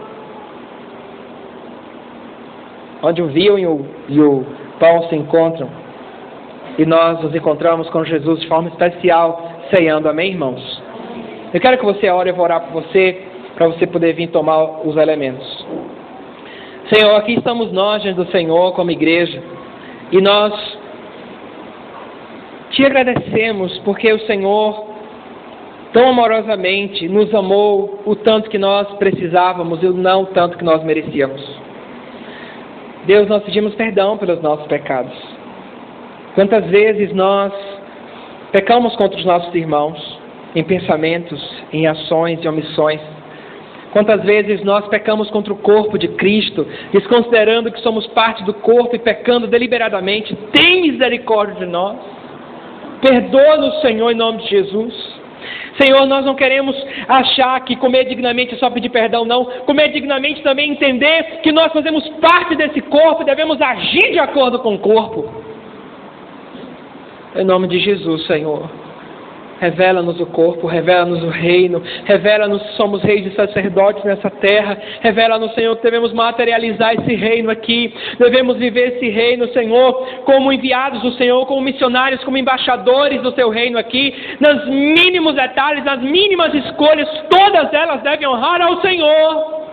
onde o vinho e o, e o pão se encontram, e nós nos encontramos com Jesus de forma especial, ceando. Amém, irmãos? Eu quero que você ore, eu vou orar por você, para você poder vir tomar os elementos. Senhor, aqui estamos nós diante do Senhor como igreja, e nós te agradecemos porque o Senhor tão amorosamente nos amou o tanto que nós precisávamos e não o tanto que nós merecíamos. Deus, nós pedimos perdão pelos nossos pecados. Quantas vezes nós pecamos contra os nossos irmãos, em pensamentos, em ações e omissões. Quantas vezes nós pecamos contra o corpo de Cristo, desconsiderando que somos parte do corpo e pecando deliberadamente. Tem misericórdia de nós. Perdoa-nos, Senhor, em nome de Jesus. Senhor, nós não queremos achar que comer dignamente é só pedir perdão, não. Comer dignamente também é entender que nós fazemos parte desse corpo e devemos agir de acordo com o corpo. Em nome de Jesus, Senhor, revela-nos o corpo, revela-nos o reino, revela-nos que somos reis e sacerdotes nessa terra, revela-nos, Senhor, que devemos materializar esse reino aqui, devemos viver esse reino, Senhor, como enviados do Senhor, como missionários, como embaixadores do Teu reino aqui, nos mínimos detalhes, nas mínimas escolhas, todas elas devem honrar ao Senhor.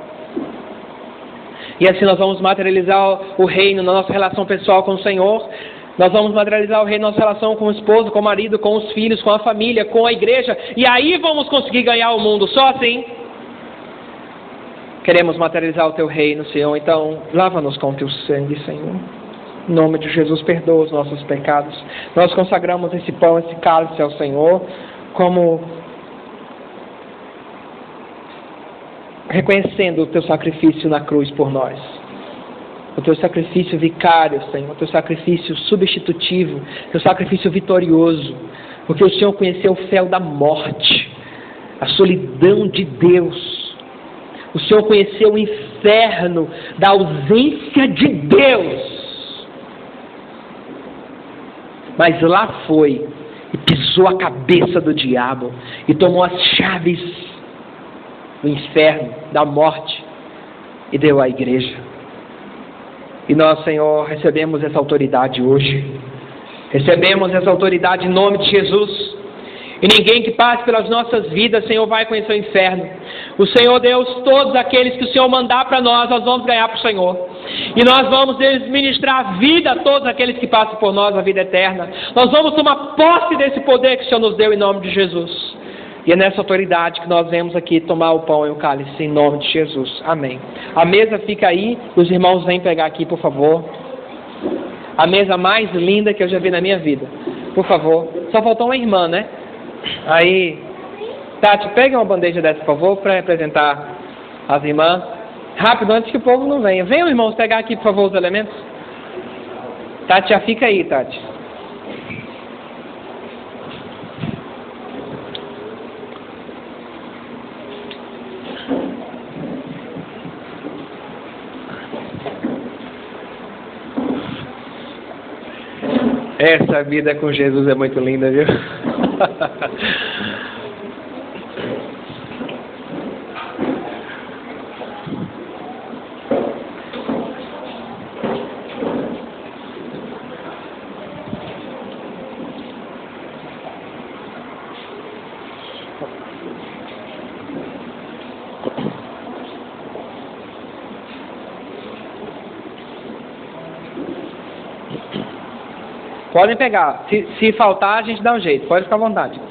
E assim nós vamos materializar o reino na nossa relação pessoal com o Senhor. Nós vamos materializar o reino na nossa relação com o esposo, com o marido, com os filhos, com a família, com a igreja. E aí vamos conseguir ganhar o mundo. Só assim. Queremos materializar o Teu reino, Senhor. Então, lava-nos com o Teu sangue, Senhor. Em nome de Jesus, perdoa os nossos pecados. Nós consagramos esse pão, esse cálice ao Senhor, como reconhecendo o Teu sacrifício na cruz por nós. O Teu sacrifício vicário, Senhor, o Teu sacrifício substitutivo, o Teu sacrifício vitorioso, porque o Senhor conheceu o fel da morte, a solidão de Deus. O Senhor conheceu o inferno da ausência de Deus. Mas lá foi e pisou a cabeça do diabo e tomou as chaves do inferno, da morte, e deu à igreja. E nós, Senhor, recebemos essa autoridade hoje. Recebemos essa autoridade em nome de Jesus. E ninguém que passe pelas nossas vidas, Senhor, vai conhecer o inferno. O Senhor Deus, todos aqueles que o Senhor mandar para nós, nós vamos ganhar para o Senhor. E nós vamos ministrar vida a todos aqueles que passam por nós, a vida eterna. Nós vamos tomar posse desse poder que o Senhor nos deu em nome de Jesus. E é nessa autoridade que nós vemos aqui tomar o pão e o cálice em nome de Jesus. Amém. A mesa fica aí, os irmãos vêm pegar aqui, por favor. A mesa mais linda que eu já vi na minha vida. Por favor. Só faltou uma irmã, né? Aí, Tati, pega uma bandeja dessa, por favor, para representar as irmãs. Rápido, antes que o povo não venha. Venham, irmãos, pegar aqui, por favor, os elementos. Tati, já fica aí, Tati. Essa vida com Jesus é muito linda, viu? Podem pegar. Se, se faltar, a gente dá um jeito. Pode ficar à vontade.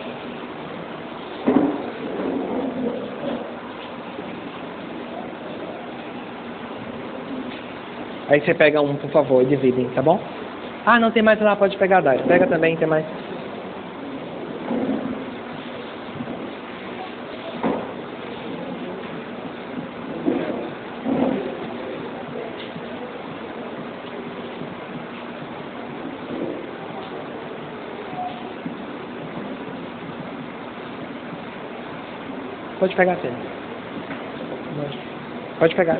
Aí você pega um, por favor, e dividem, tá bom? Ah, não tem mais lá, pode pegar, Dário. Pega também, tem mais. Pode pegar, sim. Pode pegar.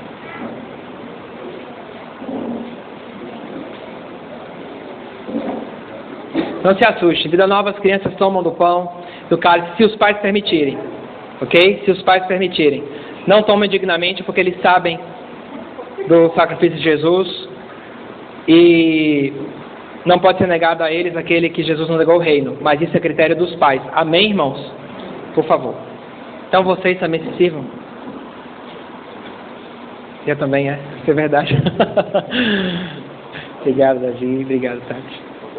Não se assuste. Vida nova, as crianças tomam do pão, do cálice, se os pais permitirem. Ok? Se os pais permitirem. Não tomem dignamente, porque eles sabem do sacrifício de Jesus. E não pode ser negado a eles aquele que Jesus não negou o reino. Mas isso é critério dos pais. Amém, irmãos? Por favor. Então vocês também se sirvam. Eu também, é. Isso é verdade. Obrigado, Davi. Obrigado, Tati.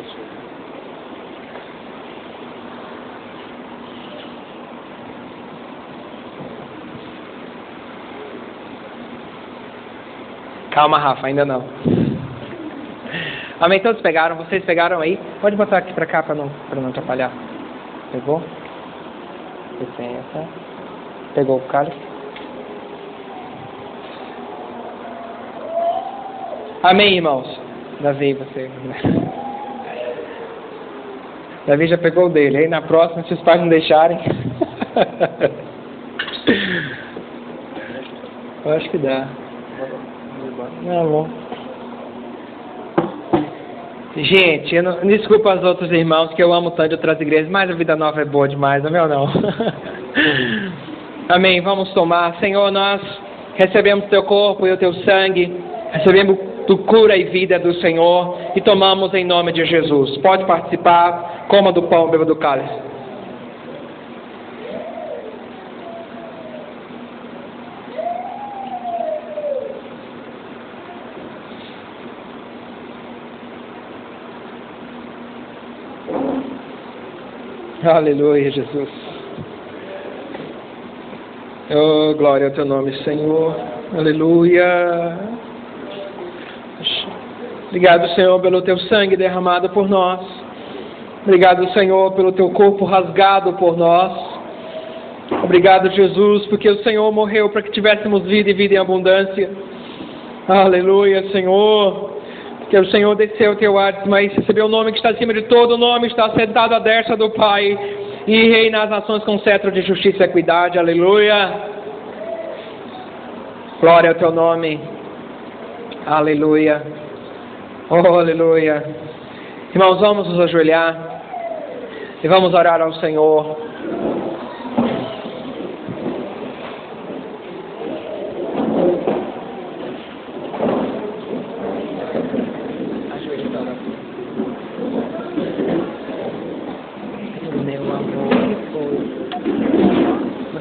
Calma, Rafa, ainda não. Amém? Todos pegaram? Vocês pegaram aí? Pode botar aqui pra cá para não, para não atrapalhar. Pegou? Licença. Pegou o cálice. Amém, irmãos? Davi, você. Davi já pegou o dele. Aí na próxima, se os pais não deixarem. Eu acho que dá. Não, bom. Gente, eu não, desculpa aos outros irmãos que eu amo tanto de outras igrejas, mas a vida nova é boa demais, não é meu não? Amém, vamos tomar. Senhor, nós recebemos teu corpo e o teu sangue, recebemos tu cura e vida do Senhor e tomamos em nome de Jesus. Pode participar, coma do pão, beba do cálice. Aleluia, Jesus. Oh, glória ao teu nome, Senhor. Aleluia. Obrigado, Senhor, pelo teu sangue derramado por nós. Obrigado, Senhor, pelo teu corpo rasgado por nós. Obrigado, Jesus, porque o Senhor morreu para que tivéssemos vida e vida em abundância. Aleluia, Senhor. Que o Senhor desceu o teu ar, mas recebeu o nome que está acima de todo nome, está sentado à destra do Pai e reina as nações com cetro de justiça e equidade. Aleluia. Glória ao teu nome. Aleluia. Oh, aleluia. Irmãos, vamos nos ajoelhar e vamos orar ao Senhor.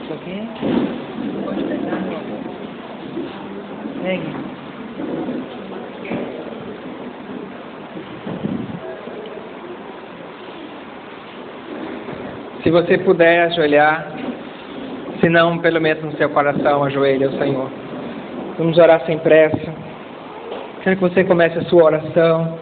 Isso aqui. Pode pegar, meu amor. Pegue. Se você puder ajoelhar, se não, pelo menos no seu coração, ajoelhe ao Senhor. Vamos orar sem pressa. Quero que você comece a sua oração.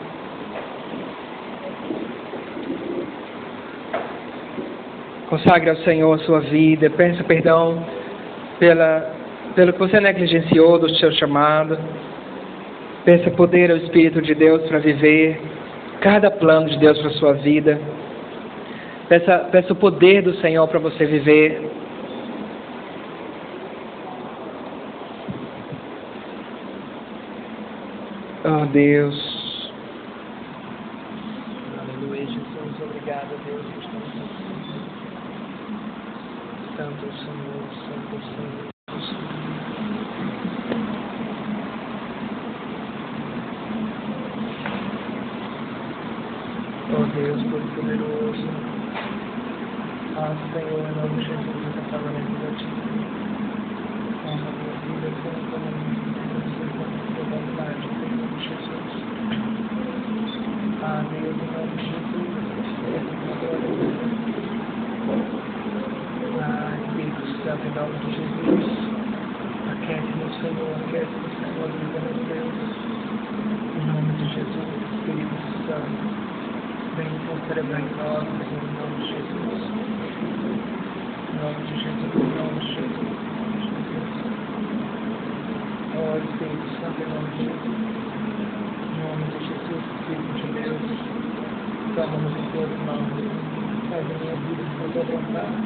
Consagre ao Senhor a sua vida. Peça perdão pela, pelo que você negligenciou do seu chamado. Peça poder ao Espírito de Deus para viver cada plano de Deus para a sua vida. Peça, peça o poder do Senhor para você viver. Oh Deus. Aleluia, Jesus. Obrigado, Deus. Santo Senhor, Santo Senhor. Oh Deus, Todo-Poderoso. Ah, Senhor, em nome de Jesus, eu estava na vida de a minha vida, Senhor, como a minha vida, Senhor, vontade, em nome de Jesus. Ah, Deus, em nome de Jesus, ah, Espírito Santo, em nome de Jesus, aquece meu Senhor, aquece meu Senhor, vida, meu Deus, em nome de Jesus, Espírito Santo, vem por celebrar em nós, Senhor, em nome de Jesus. Em nome de Jesus, em nome de Jesus, em nome de Jesus. Oh, Espírito Santo, em nome de Jesus. Em nome de Jesus, Espírito de Deus. Toma-nos em tuas mãos. Faz a minha vida com a tua vontade.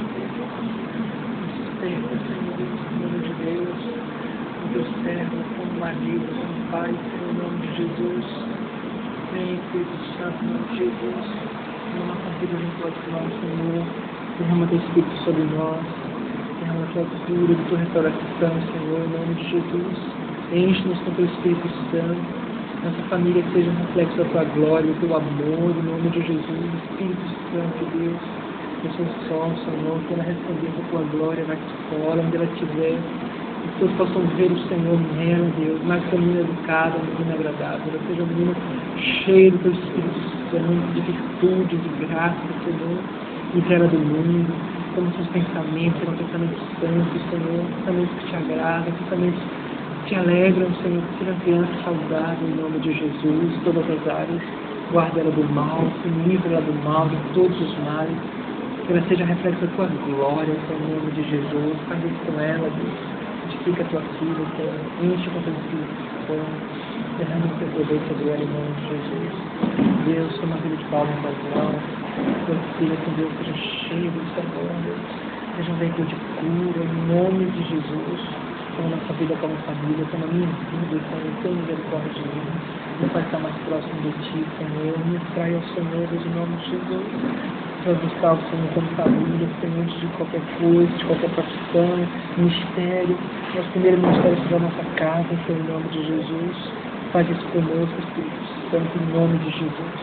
Desperta, Senhor, em nome de Deus. O teu servo, como marido, como pai, Senhor, em nome de Jesus. Vem, Espírito Santo, em nome de Jesus. Toma nossa vida em tuas mãos, Senhor. Derrama teu Espírito sobre nós, derrama tua cura, tua restauração, Senhor, em nome de Jesus. Enche-nos com teu Espírito Santo, nossa família que seja um reflexo da tua glória, do teu amor, em nome de Jesus. Espírito Santo de Deus, eu sou só, Senhor, que ela responder com a tua glória na escola, onde ela estiver, que todos possam ver o Senhor nela, Deus, mais que a menina educada, uma menina agradável, ela seja uma menina cheia do teu Espírito Santo, de virtude, de graça, Senhor. Livra do mundo, como seus pensamentos serão pensamentos santos, Senhor, pensamentos que te agradam, pensamentos que te alegram, Senhor, que seja criança saudável, em nome de Jesus, todas as áreas. Guarda ela do mal, livra ela do mal, de todos os males, que ela seja reflexo da tua glória, Senhor, em nome de Jesus. Faz isso com ela, Deus. Edifica a tua filha, Senhor, enche com teu Espírito Santo, derrama o teu poder sobre ela, em nome de Jesus. Deus, toma a vida de Paulo em tuas mãos. Tua filha, que Deus seja cheio do Senhor, Deus. Seja um veículo de cura, em nome de Jesus. Toma nossa vida como família, toma a minha vida, Senhor. Tenha misericórdia de mim. Meu Pai está mais próximo de ti, Senhor. Me trai ao Senhor, Deus, em nome de Jesus. Para buscar o Senhor como família, Senhor, antes de qualquer coisa, de qualquer profissão, ministério. Nosso primeiro ministério seja a nossa casa, Senhor, em nome de Jesus. Faz isso conosco, Espírito Santo, em nome de Jesus.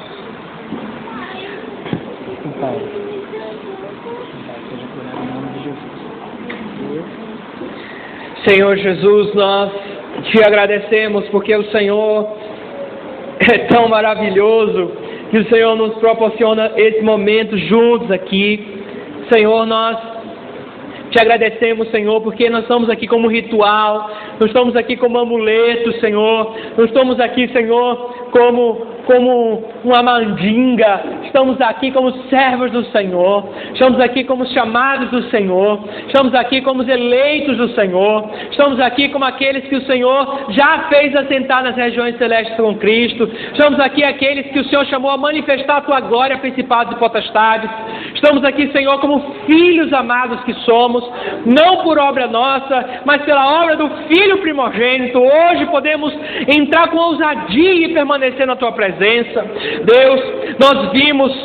Pai, seja curado em nome de Jesus. Senhor Jesus, nós te agradecemos porque o Senhor é tão maravilhoso que o Senhor nos proporciona esse momento juntos aqui. Senhor, nós te agradecemos, Senhor, porque nós estamos aqui como ritual, nós estamos aqui como amuleto, Senhor, nós estamos aqui, Senhor, como como uma mandinga, estamos aqui como servos do Senhor, estamos aqui como chamados do Senhor, estamos aqui como os eleitos do Senhor, estamos aqui como aqueles que o Senhor já fez assentar nas regiões celestes com Cristo, estamos aqui aqueles que o Senhor chamou a manifestar a tua glória a principados e potestades, estamos aqui, Senhor, como filhos amados que somos, não por obra nossa, mas pela obra do Filho primogênito. Hoje podemos entrar com ousadia e permanecer na tua presença. Deus, nós vimos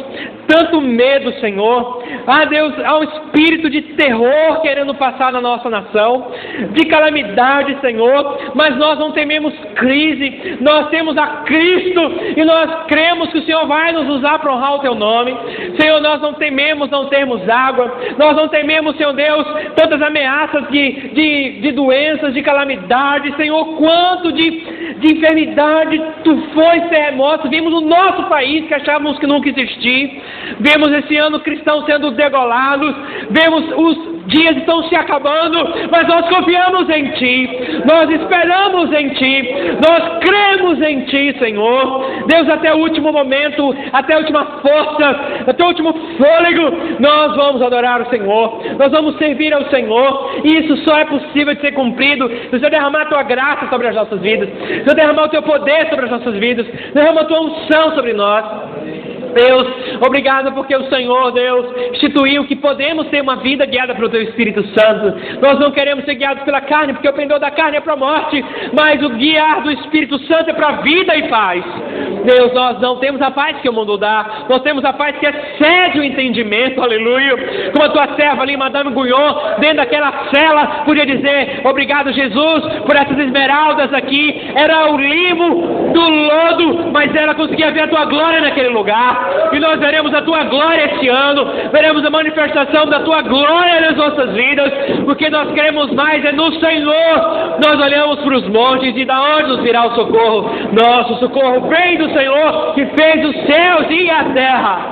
tanto medo, Senhor. Ah, Deus, há um espírito de terror querendo passar na nossa nação, de calamidade, Senhor, mas nós não tememos crise, nós temos a Cristo e nós cremos que o Senhor vai nos usar para honrar o Teu nome. Senhor, nós não tememos não termos água, nós não tememos, Senhor Deus, tantas ameaças de, de, de doenças, de calamidade, Senhor, quanto de, de enfermidade, tufões, terremotos, vimos no nosso país que achávamos que nunca existia, vemos esse ano cristãos sendo degolados, vemos os dias estão se acabando, mas nós confiamos em Ti, nós esperamos em Ti, nós cremos em Ti, Senhor. Deus, até o último momento, até a última força, até o último fôlego, nós vamos adorar o Senhor, nós vamos servir ao Senhor, e isso só é possível de ser cumprido se o Senhor derramar a Tua graça sobre as nossas vidas, se o Senhor derramar o Teu poder sobre as nossas vidas, derramar a Tua unção sobre nós. Deus, obrigado porque o Senhor, Deus, instituiu que podemos ter uma vida guiada pelo Teu Espírito Santo. Nós não queremos ser guiados pela carne, porque o pendor da carne é para a morte, mas o guiar do Espírito Santo é para a vida e paz. Deus, nós não temos a paz que o mundo dá, nós temos a paz que excede o entendimento, aleluia. Como a Tua serva ali, Madame Guyon, dentro daquela cela, podia dizer, obrigado Jesus, por essas esmeraldas aqui, era o limo do lodo, mas ela conseguia ver a Tua glória naquele lugar. E nós veremos a Tua glória este ano, veremos a manifestação da Tua glória nas nossas vidas, porque nós queremos mais é no Senhor. Nós olhamos para os montes e da onde nos virá o socorro? Nosso socorro vem do Senhor que fez os céus e a terra.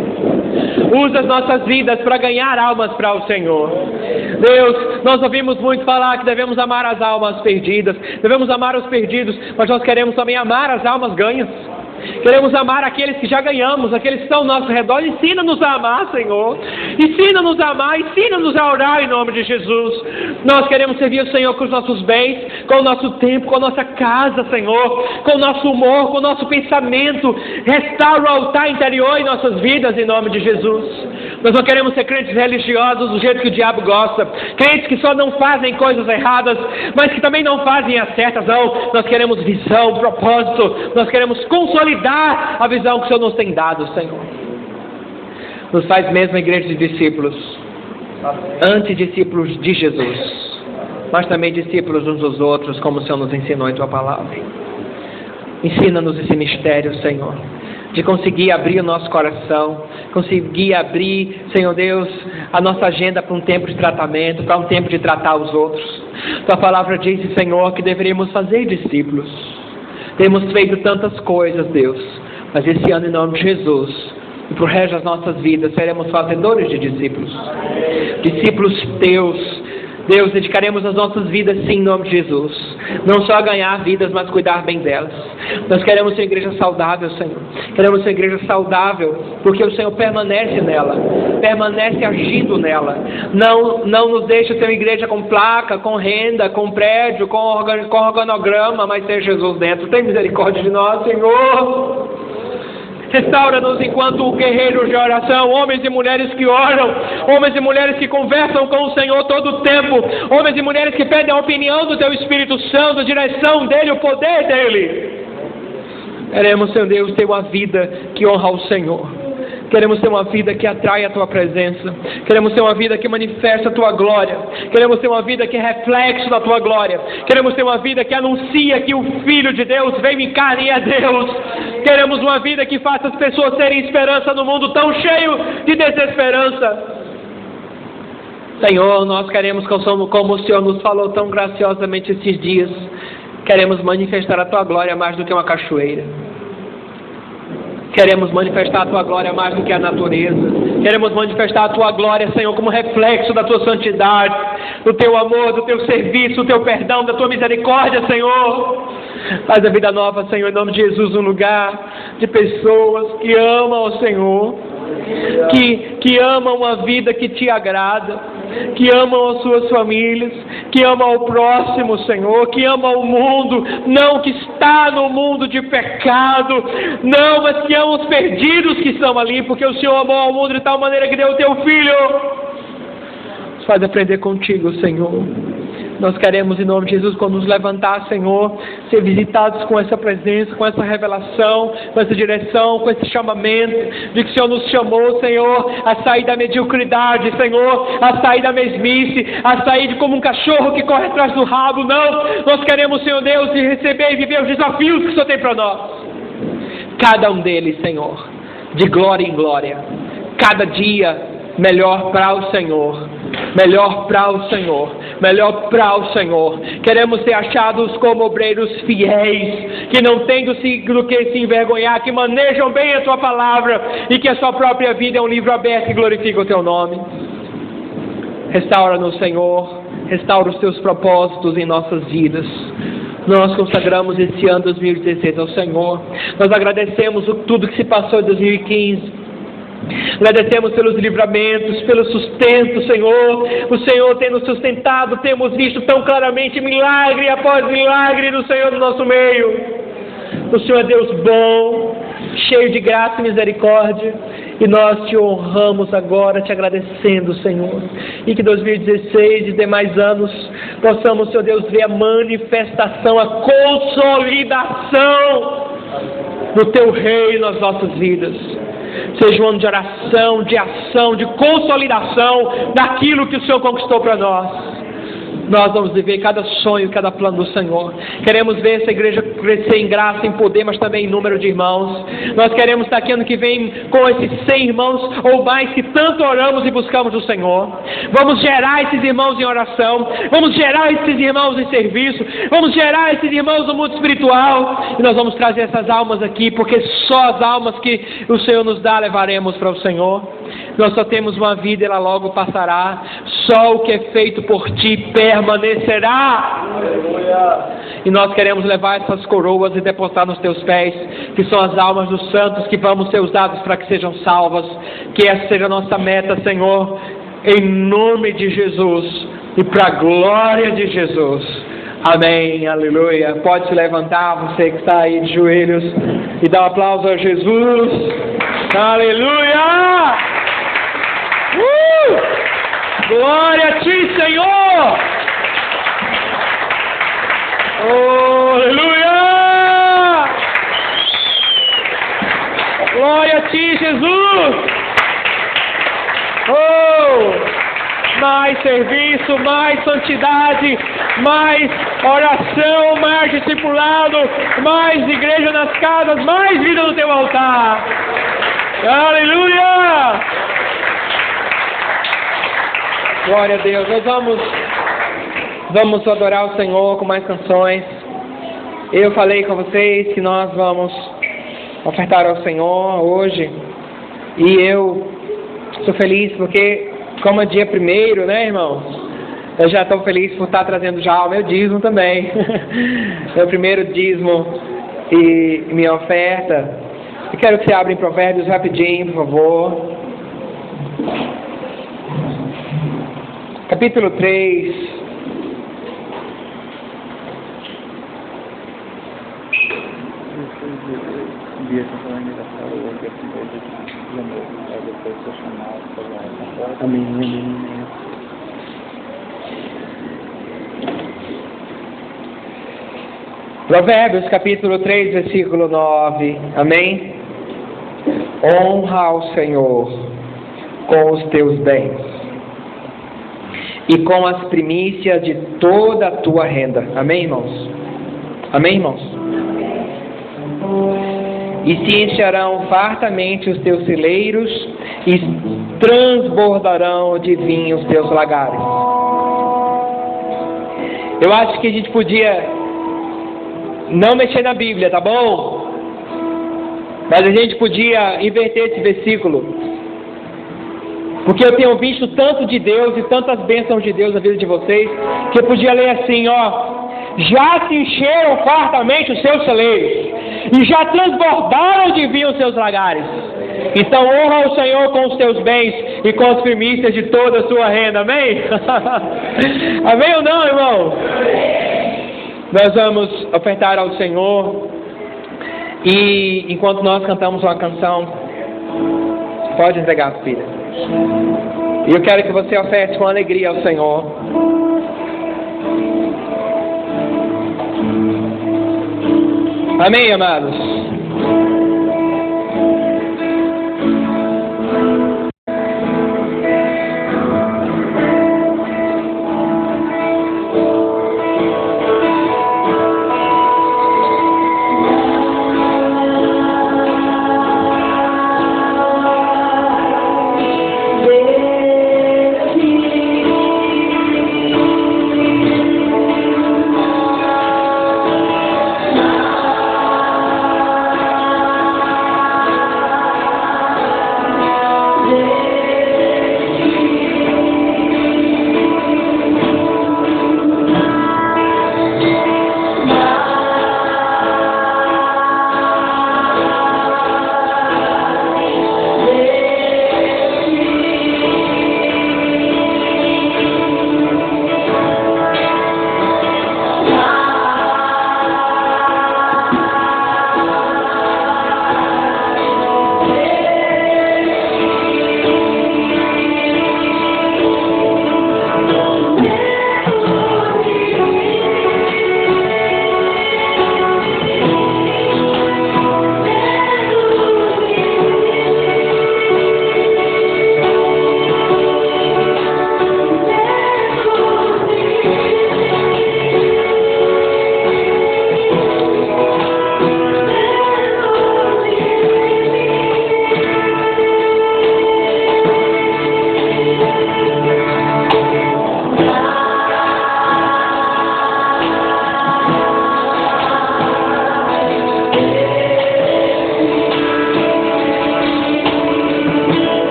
Usa as nossas vidas para ganhar almas para o Senhor. Deus, nós ouvimos muito falar que devemos amar as almas perdidas, devemos amar os perdidos, mas nós queremos também amar as almas ganhas. Queremos amar aqueles que já ganhamos, aqueles que estão ao nosso redor. Ensina-nos a amar, Senhor. Ensina-nos a amar, ensina-nos a orar em nome de Jesus. Nós queremos servir o Senhor com os nossos bens, com o nosso tempo, com a nossa casa, Senhor, com o nosso humor, com o nosso pensamento. Restaura o altar interior em nossas vidas em nome de Jesus. Nós não queremos ser crentes religiosos do jeito que o diabo gosta, crentes que só não fazem coisas erradas, mas que também não fazem as certas, não. Nós queremos visão, propósito, nós queremos consolidar a visão que o Senhor nos tem dado, Senhor. Nos faz mesmo a igreja de discípulos, antidiscípulos de Jesus, mas também discípulos uns dos outros, como o Senhor nos ensinou em Tua palavra. Ensina-nos esse mistério, Senhor, de conseguir abrir o nosso coração, conseguir abrir, Senhor Deus, a nossa agenda para um tempo de tratamento, para um tempo de tratar os outros. Tua palavra diz, Senhor, que deveríamos fazer discípulos. Temos feito tantas coisas, Deus, mas esse ano, em nome de Jesus, e para o resto das nossas vidas, seremos fazedores de discípulos. Discípulos Teus. Deus, dedicaremos as nossas vidas, sim, em nome de Jesus. Não só a ganhar vidas, mas cuidar bem delas. Nós queremos ser igreja saudável, Senhor. Queremos ser igreja saudável, porque o Senhor permanece nela, permanece agindo nela. Não, não nos deixa ser uma igreja com placa, com renda, com prédio, com, organ, com organograma, mas ter Jesus dentro. Tem misericórdia de nós, Senhor. Restaura-nos enquanto guerreiros de oração, homens e mulheres que oram, homens e mulheres que conversam com o Senhor todo o tempo, homens e mulheres que pedem a opinião do Teu Espírito Santo, a direção dEle, o poder dEle. Queremos, Senhor Deus, ter uma vida que honra o Senhor. Queremos ter uma vida que atrai a Tua presença. Queremos ter uma vida que manifesta a Tua glória. Queremos ter uma vida que é reflexo da Tua glória. Queremos ter uma vida que anuncia que o Filho de Deus veio em carne e é Deus. Queremos uma vida que faça as pessoas terem esperança no mundo tão cheio de desesperança. Senhor, nós queremos, como o Senhor nos falou tão graciosamente esses dias, queremos manifestar a Tua glória mais do que uma cachoeira. Queremos manifestar a Tua glória mais do que a natureza. Queremos manifestar a Tua glória, Senhor, como reflexo da Tua santidade, do Teu amor, do Teu serviço, do Teu perdão, da Tua misericórdia, Senhor. Faz a vida nova, Senhor, em nome de Jesus, um lugar de pessoas que amam o Senhor, que, que amam a vida que Te agrada, que amam as suas famílias, que amam o próximo, Senhor, que amam o mundo, não que está no mundo de pecado, não, mas que amam os perdidos que estão ali, porque o Senhor amou ao mundo de tal maneira que deu o Teu Filho. Nos faz aprender contigo, Senhor. Nós queremos, em nome de Jesus, quando nos levantar, Senhor, ser visitados com essa presença, com essa revelação, com essa direção, com esse chamamento, de que o Senhor nos chamou, Senhor, a sair da mediocridade, Senhor, a sair da mesmice, a sair de como um cachorro que corre atrás do rabo. Não, nós queremos, Senhor Deus, receber e viver os desafios que o Senhor tem para nós. Cada um deles, Senhor, de glória em glória, cada dia melhor para o Senhor, melhor para o Senhor, melhor para o Senhor. Queremos ser achados como obreiros fiéis, que não têm do que se envergonhar, que manejam bem a Tua palavra e que a Sua própria vida é um livro aberto e glorifica o Teu nome. Restaura-nos, Senhor, restaura os Teus propósitos em nossas vidas. Nós consagramos esse ano dois mil e dezesseis ao Senhor. Nós agradecemos tudo que se passou em dois mil e quinze. Agradecemos pelos livramentos, pelo sustento, Senhor. O Senhor tem nos sustentado. Temos visto tão claramente milagre após milagre do Senhor no nosso meio. O Senhor é Deus bom, cheio de graça e misericórdia, e nós Te honramos agora, Te agradecendo, Senhor. E que dois mil e dezesseis e demais anos possamos, Senhor Deus, ver a manifestação, a consolidação do Teu reino nas nossas vidas. Seja um ano de oração, de ação, de consolidação daquilo que o Senhor conquistou para nós. Nós vamos viver cada sonho, cada plano do Senhor. Queremos ver essa igreja crescer em graça, em poder, mas também em número de irmãos. Nós queremos estar aqui ano que vem com esses cem irmãos ou mais que tanto oramos e buscamos o Senhor. Vamos gerar esses irmãos em oração. Vamos gerar esses irmãos em serviço. Vamos gerar esses irmãos no mundo espiritual. E nós vamos trazer essas almas aqui, porque só as almas que o Senhor nos dá levaremos para o Senhor. Nós só temos uma vida e ela logo passará. Só o que é feito por Ti permanecerá. Aleluia. E nós queremos levar essas coroas e depositar nos Teus pés, que são as almas dos santos que vamos ser usados para que sejam salvas. Que essa seja a nossa meta, Senhor, em nome de Jesus e para a glória de Jesus. Amém, aleluia. Pode se levantar, você que está aí de joelhos, e dar um aplauso a Jesus. Aleluia! Uh! Glória a Ti, Senhor! Oh, aleluia! Glória a Ti, Jesus! Oh! Mais serviço, mais santidade, mais oração, mais discipulado, mais igreja nas casas, mais vida no Teu altar. Aleluia! Glória a Deus. Nós vamos, vamos adorar o Senhor com mais canções. Eu falei com vocês que nós vamos ofertar ao Senhor hoje. E eu sou feliz porque, como é dia primeiro, né, irmãos? Eu já estou feliz por estar trazendo já o meu dízimo também. Meu primeiro dízimo e minha oferta. Eu quero que você abra em Provérbios rapidinho, por favor. Capítulo três. Amém, amém. Provérbios capítulo três, versículo nove. Amém? Honra ao Senhor com os teus bens e com as primícias de toda a tua renda. Amém, irmãos? Amém, irmãos? E se encherão fartamente os teus celeiros e transbordarão de vinho os teus lagares. Eu acho que a gente podia não mexer na Bíblia, tá bom? Mas a gente podia inverter esse versículo, porque eu tenho visto tanto de Deus e tantas bênçãos de Deus na vida de vocês, que eu podia ler assim, ó: já se encheram fartamente os seus celeiros e já transbordaram de vinho os seus lagares. Então honra o Senhor com os teus bens e com as primícias de toda a sua renda. Amém? Amém ou não, irmão? Nós vamos ofertar ao Senhor. E enquanto nós cantamos uma canção, pode entregar, filha. E eu quero que você oferte com alegria ao Senhor. Amém, amados?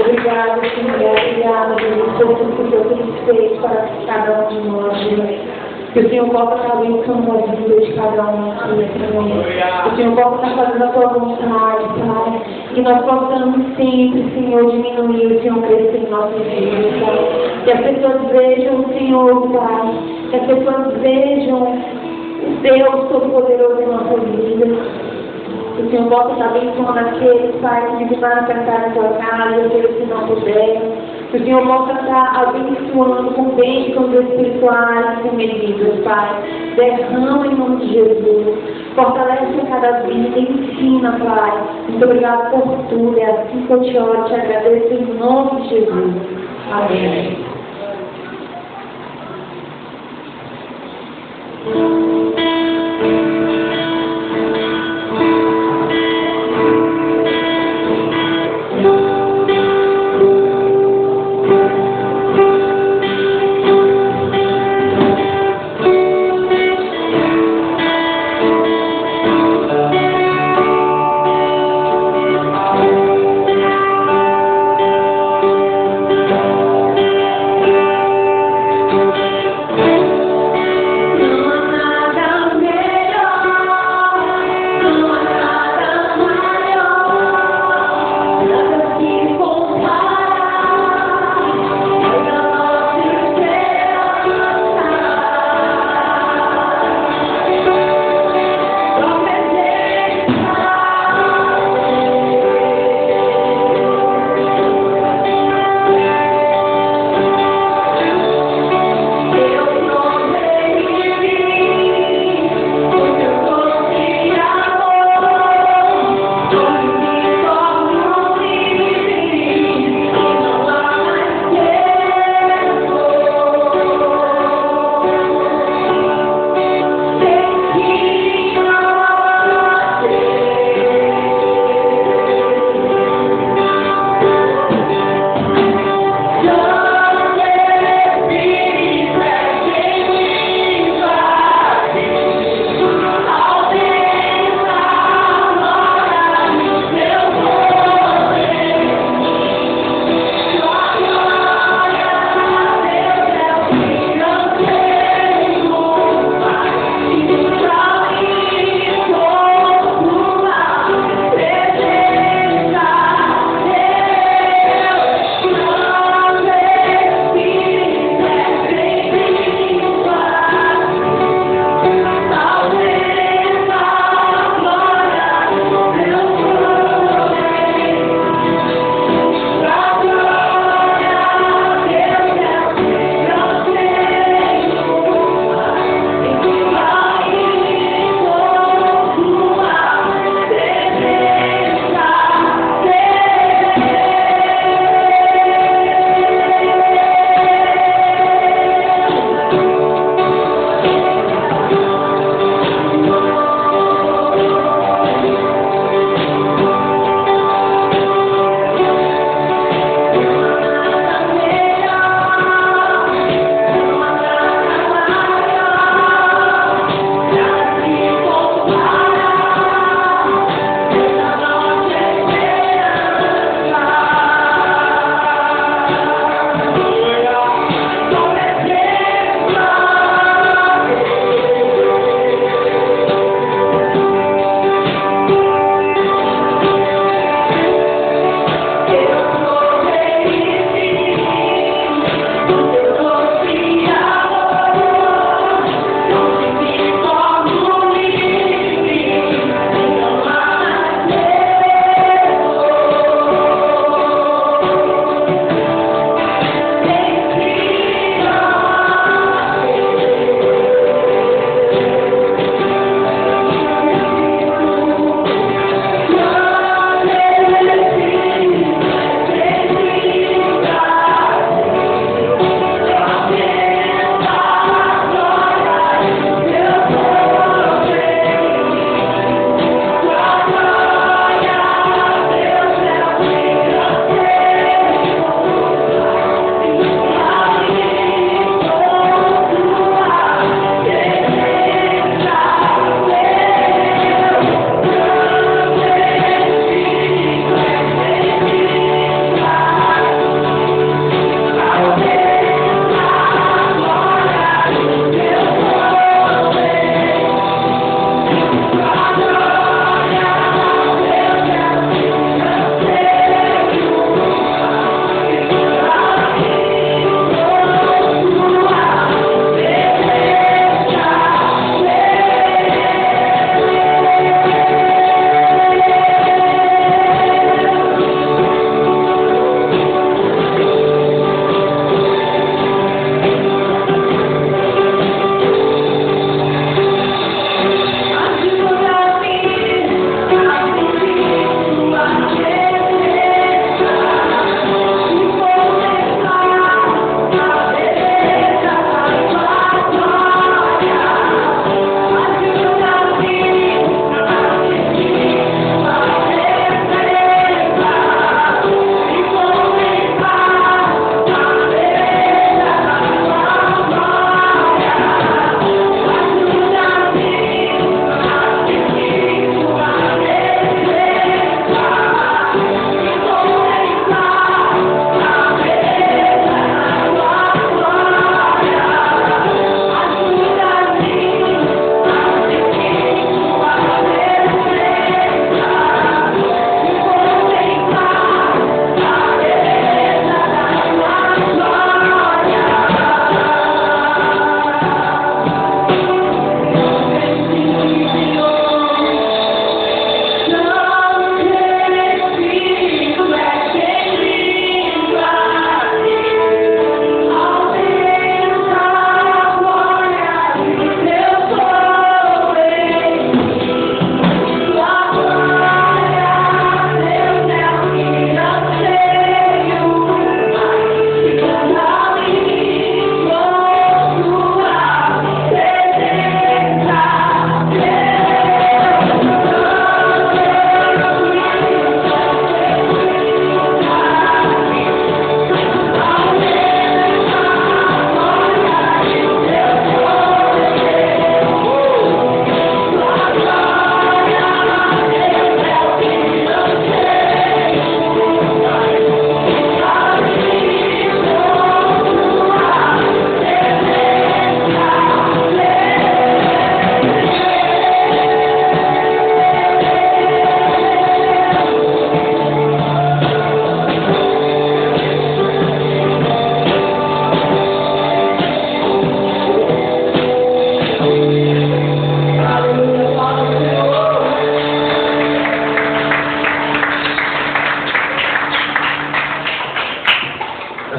Obrigada, Senhor. Obrigada, Jesus, por tudo que o Senhor tem feito para cada um de nós, Deus. Que o Senhor possa estar abençoando a vida de cada um aqui, Senhor. Que o Senhor possa estar fazendo a tua vontade, Pai. Que nós possamos sempre, Senhor, diminuir o Senhor crescer em nossas vidas, Pai. Que as pessoas vejam o Senhor, Pai. Que as pessoas vejam o Deus Todo-Poderoso em nossas vidas. Que o Senhor possa estar abençoando aqueles, Pai, que vieram cantar na tua casa, aqueles que não puderam. Que o Senhor possa estar abençoando com bênçãos espirituais, com medidas, Pai. Derrama em nome de Jesus. Fortalece a cada vida, ensina, Pai. Muito obrigado por tudo. É assim que eu te oro, te agradeço em nome de Jesus. Amém. Não há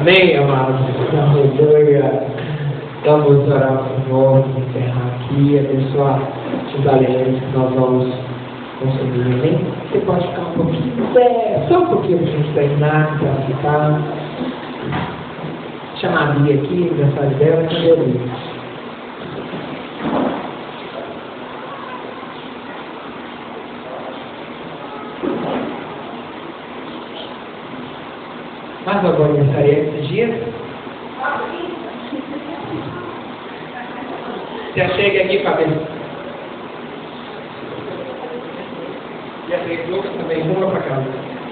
Amém, amados? Aleluia. Vamos orar ao Senhor, encerrar aqui, abençoar os alimentos que nós vamos consumir. Amém? Você pode ficar um pouquinho, é, só um pouquinho para a gente terminar, para ficar. Chamar a Bia aqui, aniversário dela, cadê a Bia? Mais algum aniversário esses dias? Já chega aqui, Fabrício. Já pegou também, vamos para casa.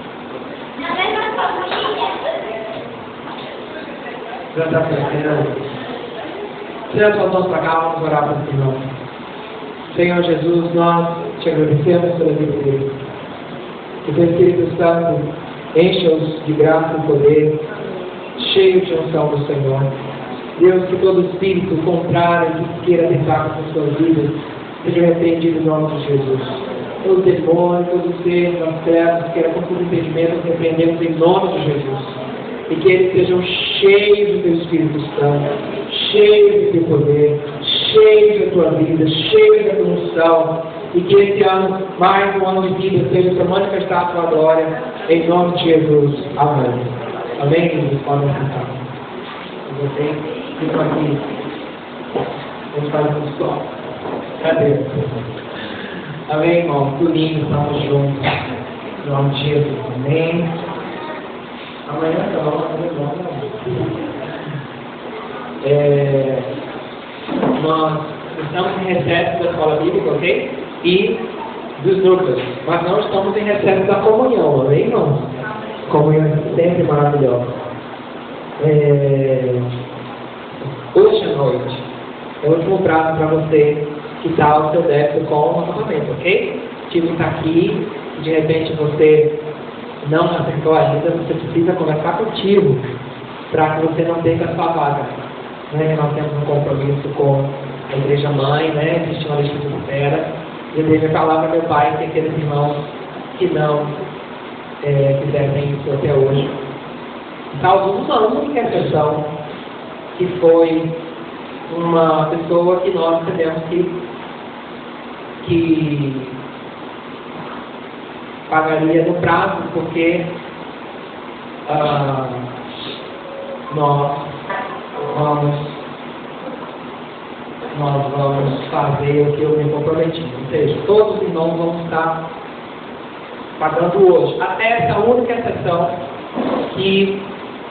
Já está crescendo. Tira suas mãos para cá, vamos orar para o Senhor. Senhor Jesus, nós te agradecemos pela vida dele. Que o Espírito Santo encha-os de graça e poder, cheio de unção do Senhor. Deus, que todo espírito contrário que queira tentar com as suas vidas seja repreendido em nome de Jesus. Todo demônio, todo ser, das trevas, que queira com todo impedimento, repreendemos em nome de Jesus. E que eles sejam cheios do teu Espírito Santo, cheios do teu poder, cheios da tua vida, cheios da tua unção. E que esse ano, mais um ano de vida, seja para manifestar a tua glória, em nome de Jesus. Amém. Amém, queridos? Podem ficar. Vocês ficam aqui. Vamos fazer um só. Cadê? Amém, irmão? Tudo lindo, estamos juntos. Em nome de Jesus. Amém. Amanhã está lá, é, nós estamos em recesso da escola bíblica, ok? E dos núcleos, mas não estamos em recesso da comunhão, amém, irmãos? Comunhão é sempre maravilhosa. É, hoje à noite é o último prazo para você quitar o seu débito com o apartamento, ok? O time está aqui, de repente você não acertou ainda, você precisa conversar contigo para que você não perca a sua vaga. Né? Nós temos um compromisso com a igreja mãe, né? Existe uma lista de espera. E eu devo falar para meu pai que aqueles irmãos que não é, fizerem isso até hoje. Salvo uma única exceção, que foi uma pessoa que nós tivemos que, que pagaria no prazo, porque ah, nós vamos nós vamos fazer o que eu me comprometi. Ou seja, todos os irmãos vão estar pagando hoje. Até essa única exceção que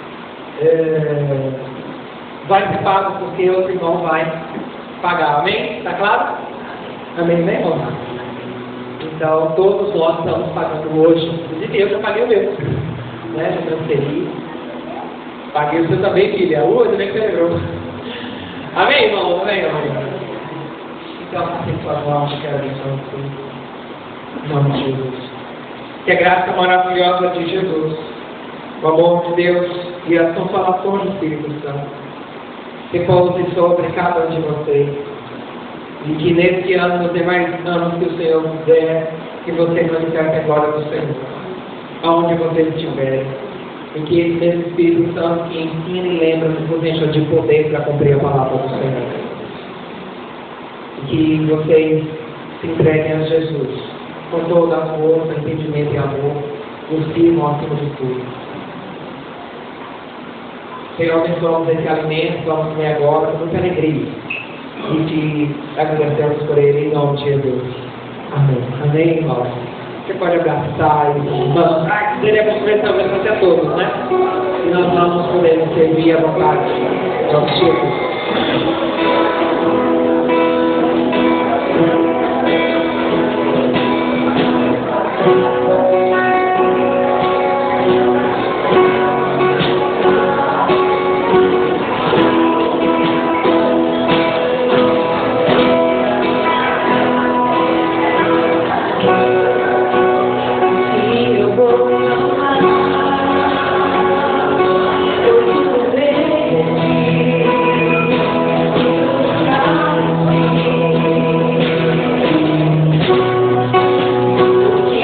é, vai ser pago porque o outro irmão vai pagar. Amém? Está claro? Amém, né, irmão? Então, todos nós estamos pagando hoje. Inclusive, eu já paguei o meu. Né? Já transferi. Paguei o seu também, filha. Uh, você nem celebrou. Amém, irmão? Amém, amém. Então, assim, por favor, que a bênção em nome de Jesus. Que a graça maravilhosa de Jesus, o amor de Deus e as consolações do Espírito Santo repousem sobre cada um de vocês. E que nesse ano, nos demais anos que o Senhor der, que você manifeste a glória do Senhor, aonde vocês estiverem. E que esse mesmo Espírito Santo que ensina e lembra nos encha de poder para cumprir a palavra do Senhor. E que vocês se entreguem a Jesus com toda a força, entendimento e amor, o sirvam acima de tudo. Senhor, abençoamos esse alimento, vamos comer agora com muita alegria. E te agradecemos por ele em nome de Jesus. Amém. Amém, irmãos. Você pode abraçar e vamos. Ah, queremos começar a abraçar a todos, né? E nós vamos poder servir à vontade. Em nome de Jesus.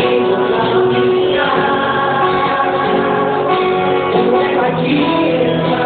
Yeah.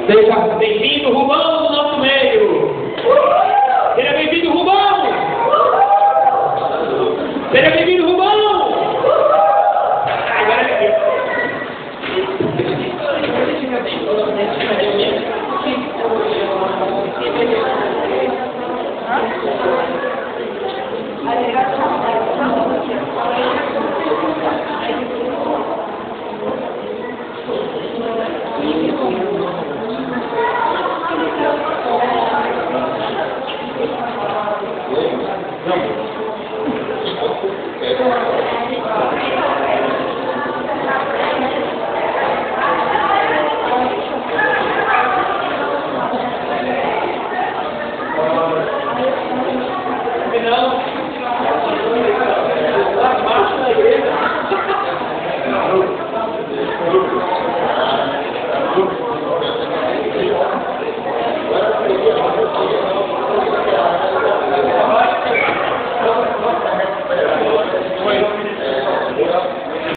Seja bem-vindo, Rubão, no nosso meio. Seja bem-vindo, Rubão. Seja bem-vindo, Rubão. Agora é aqui.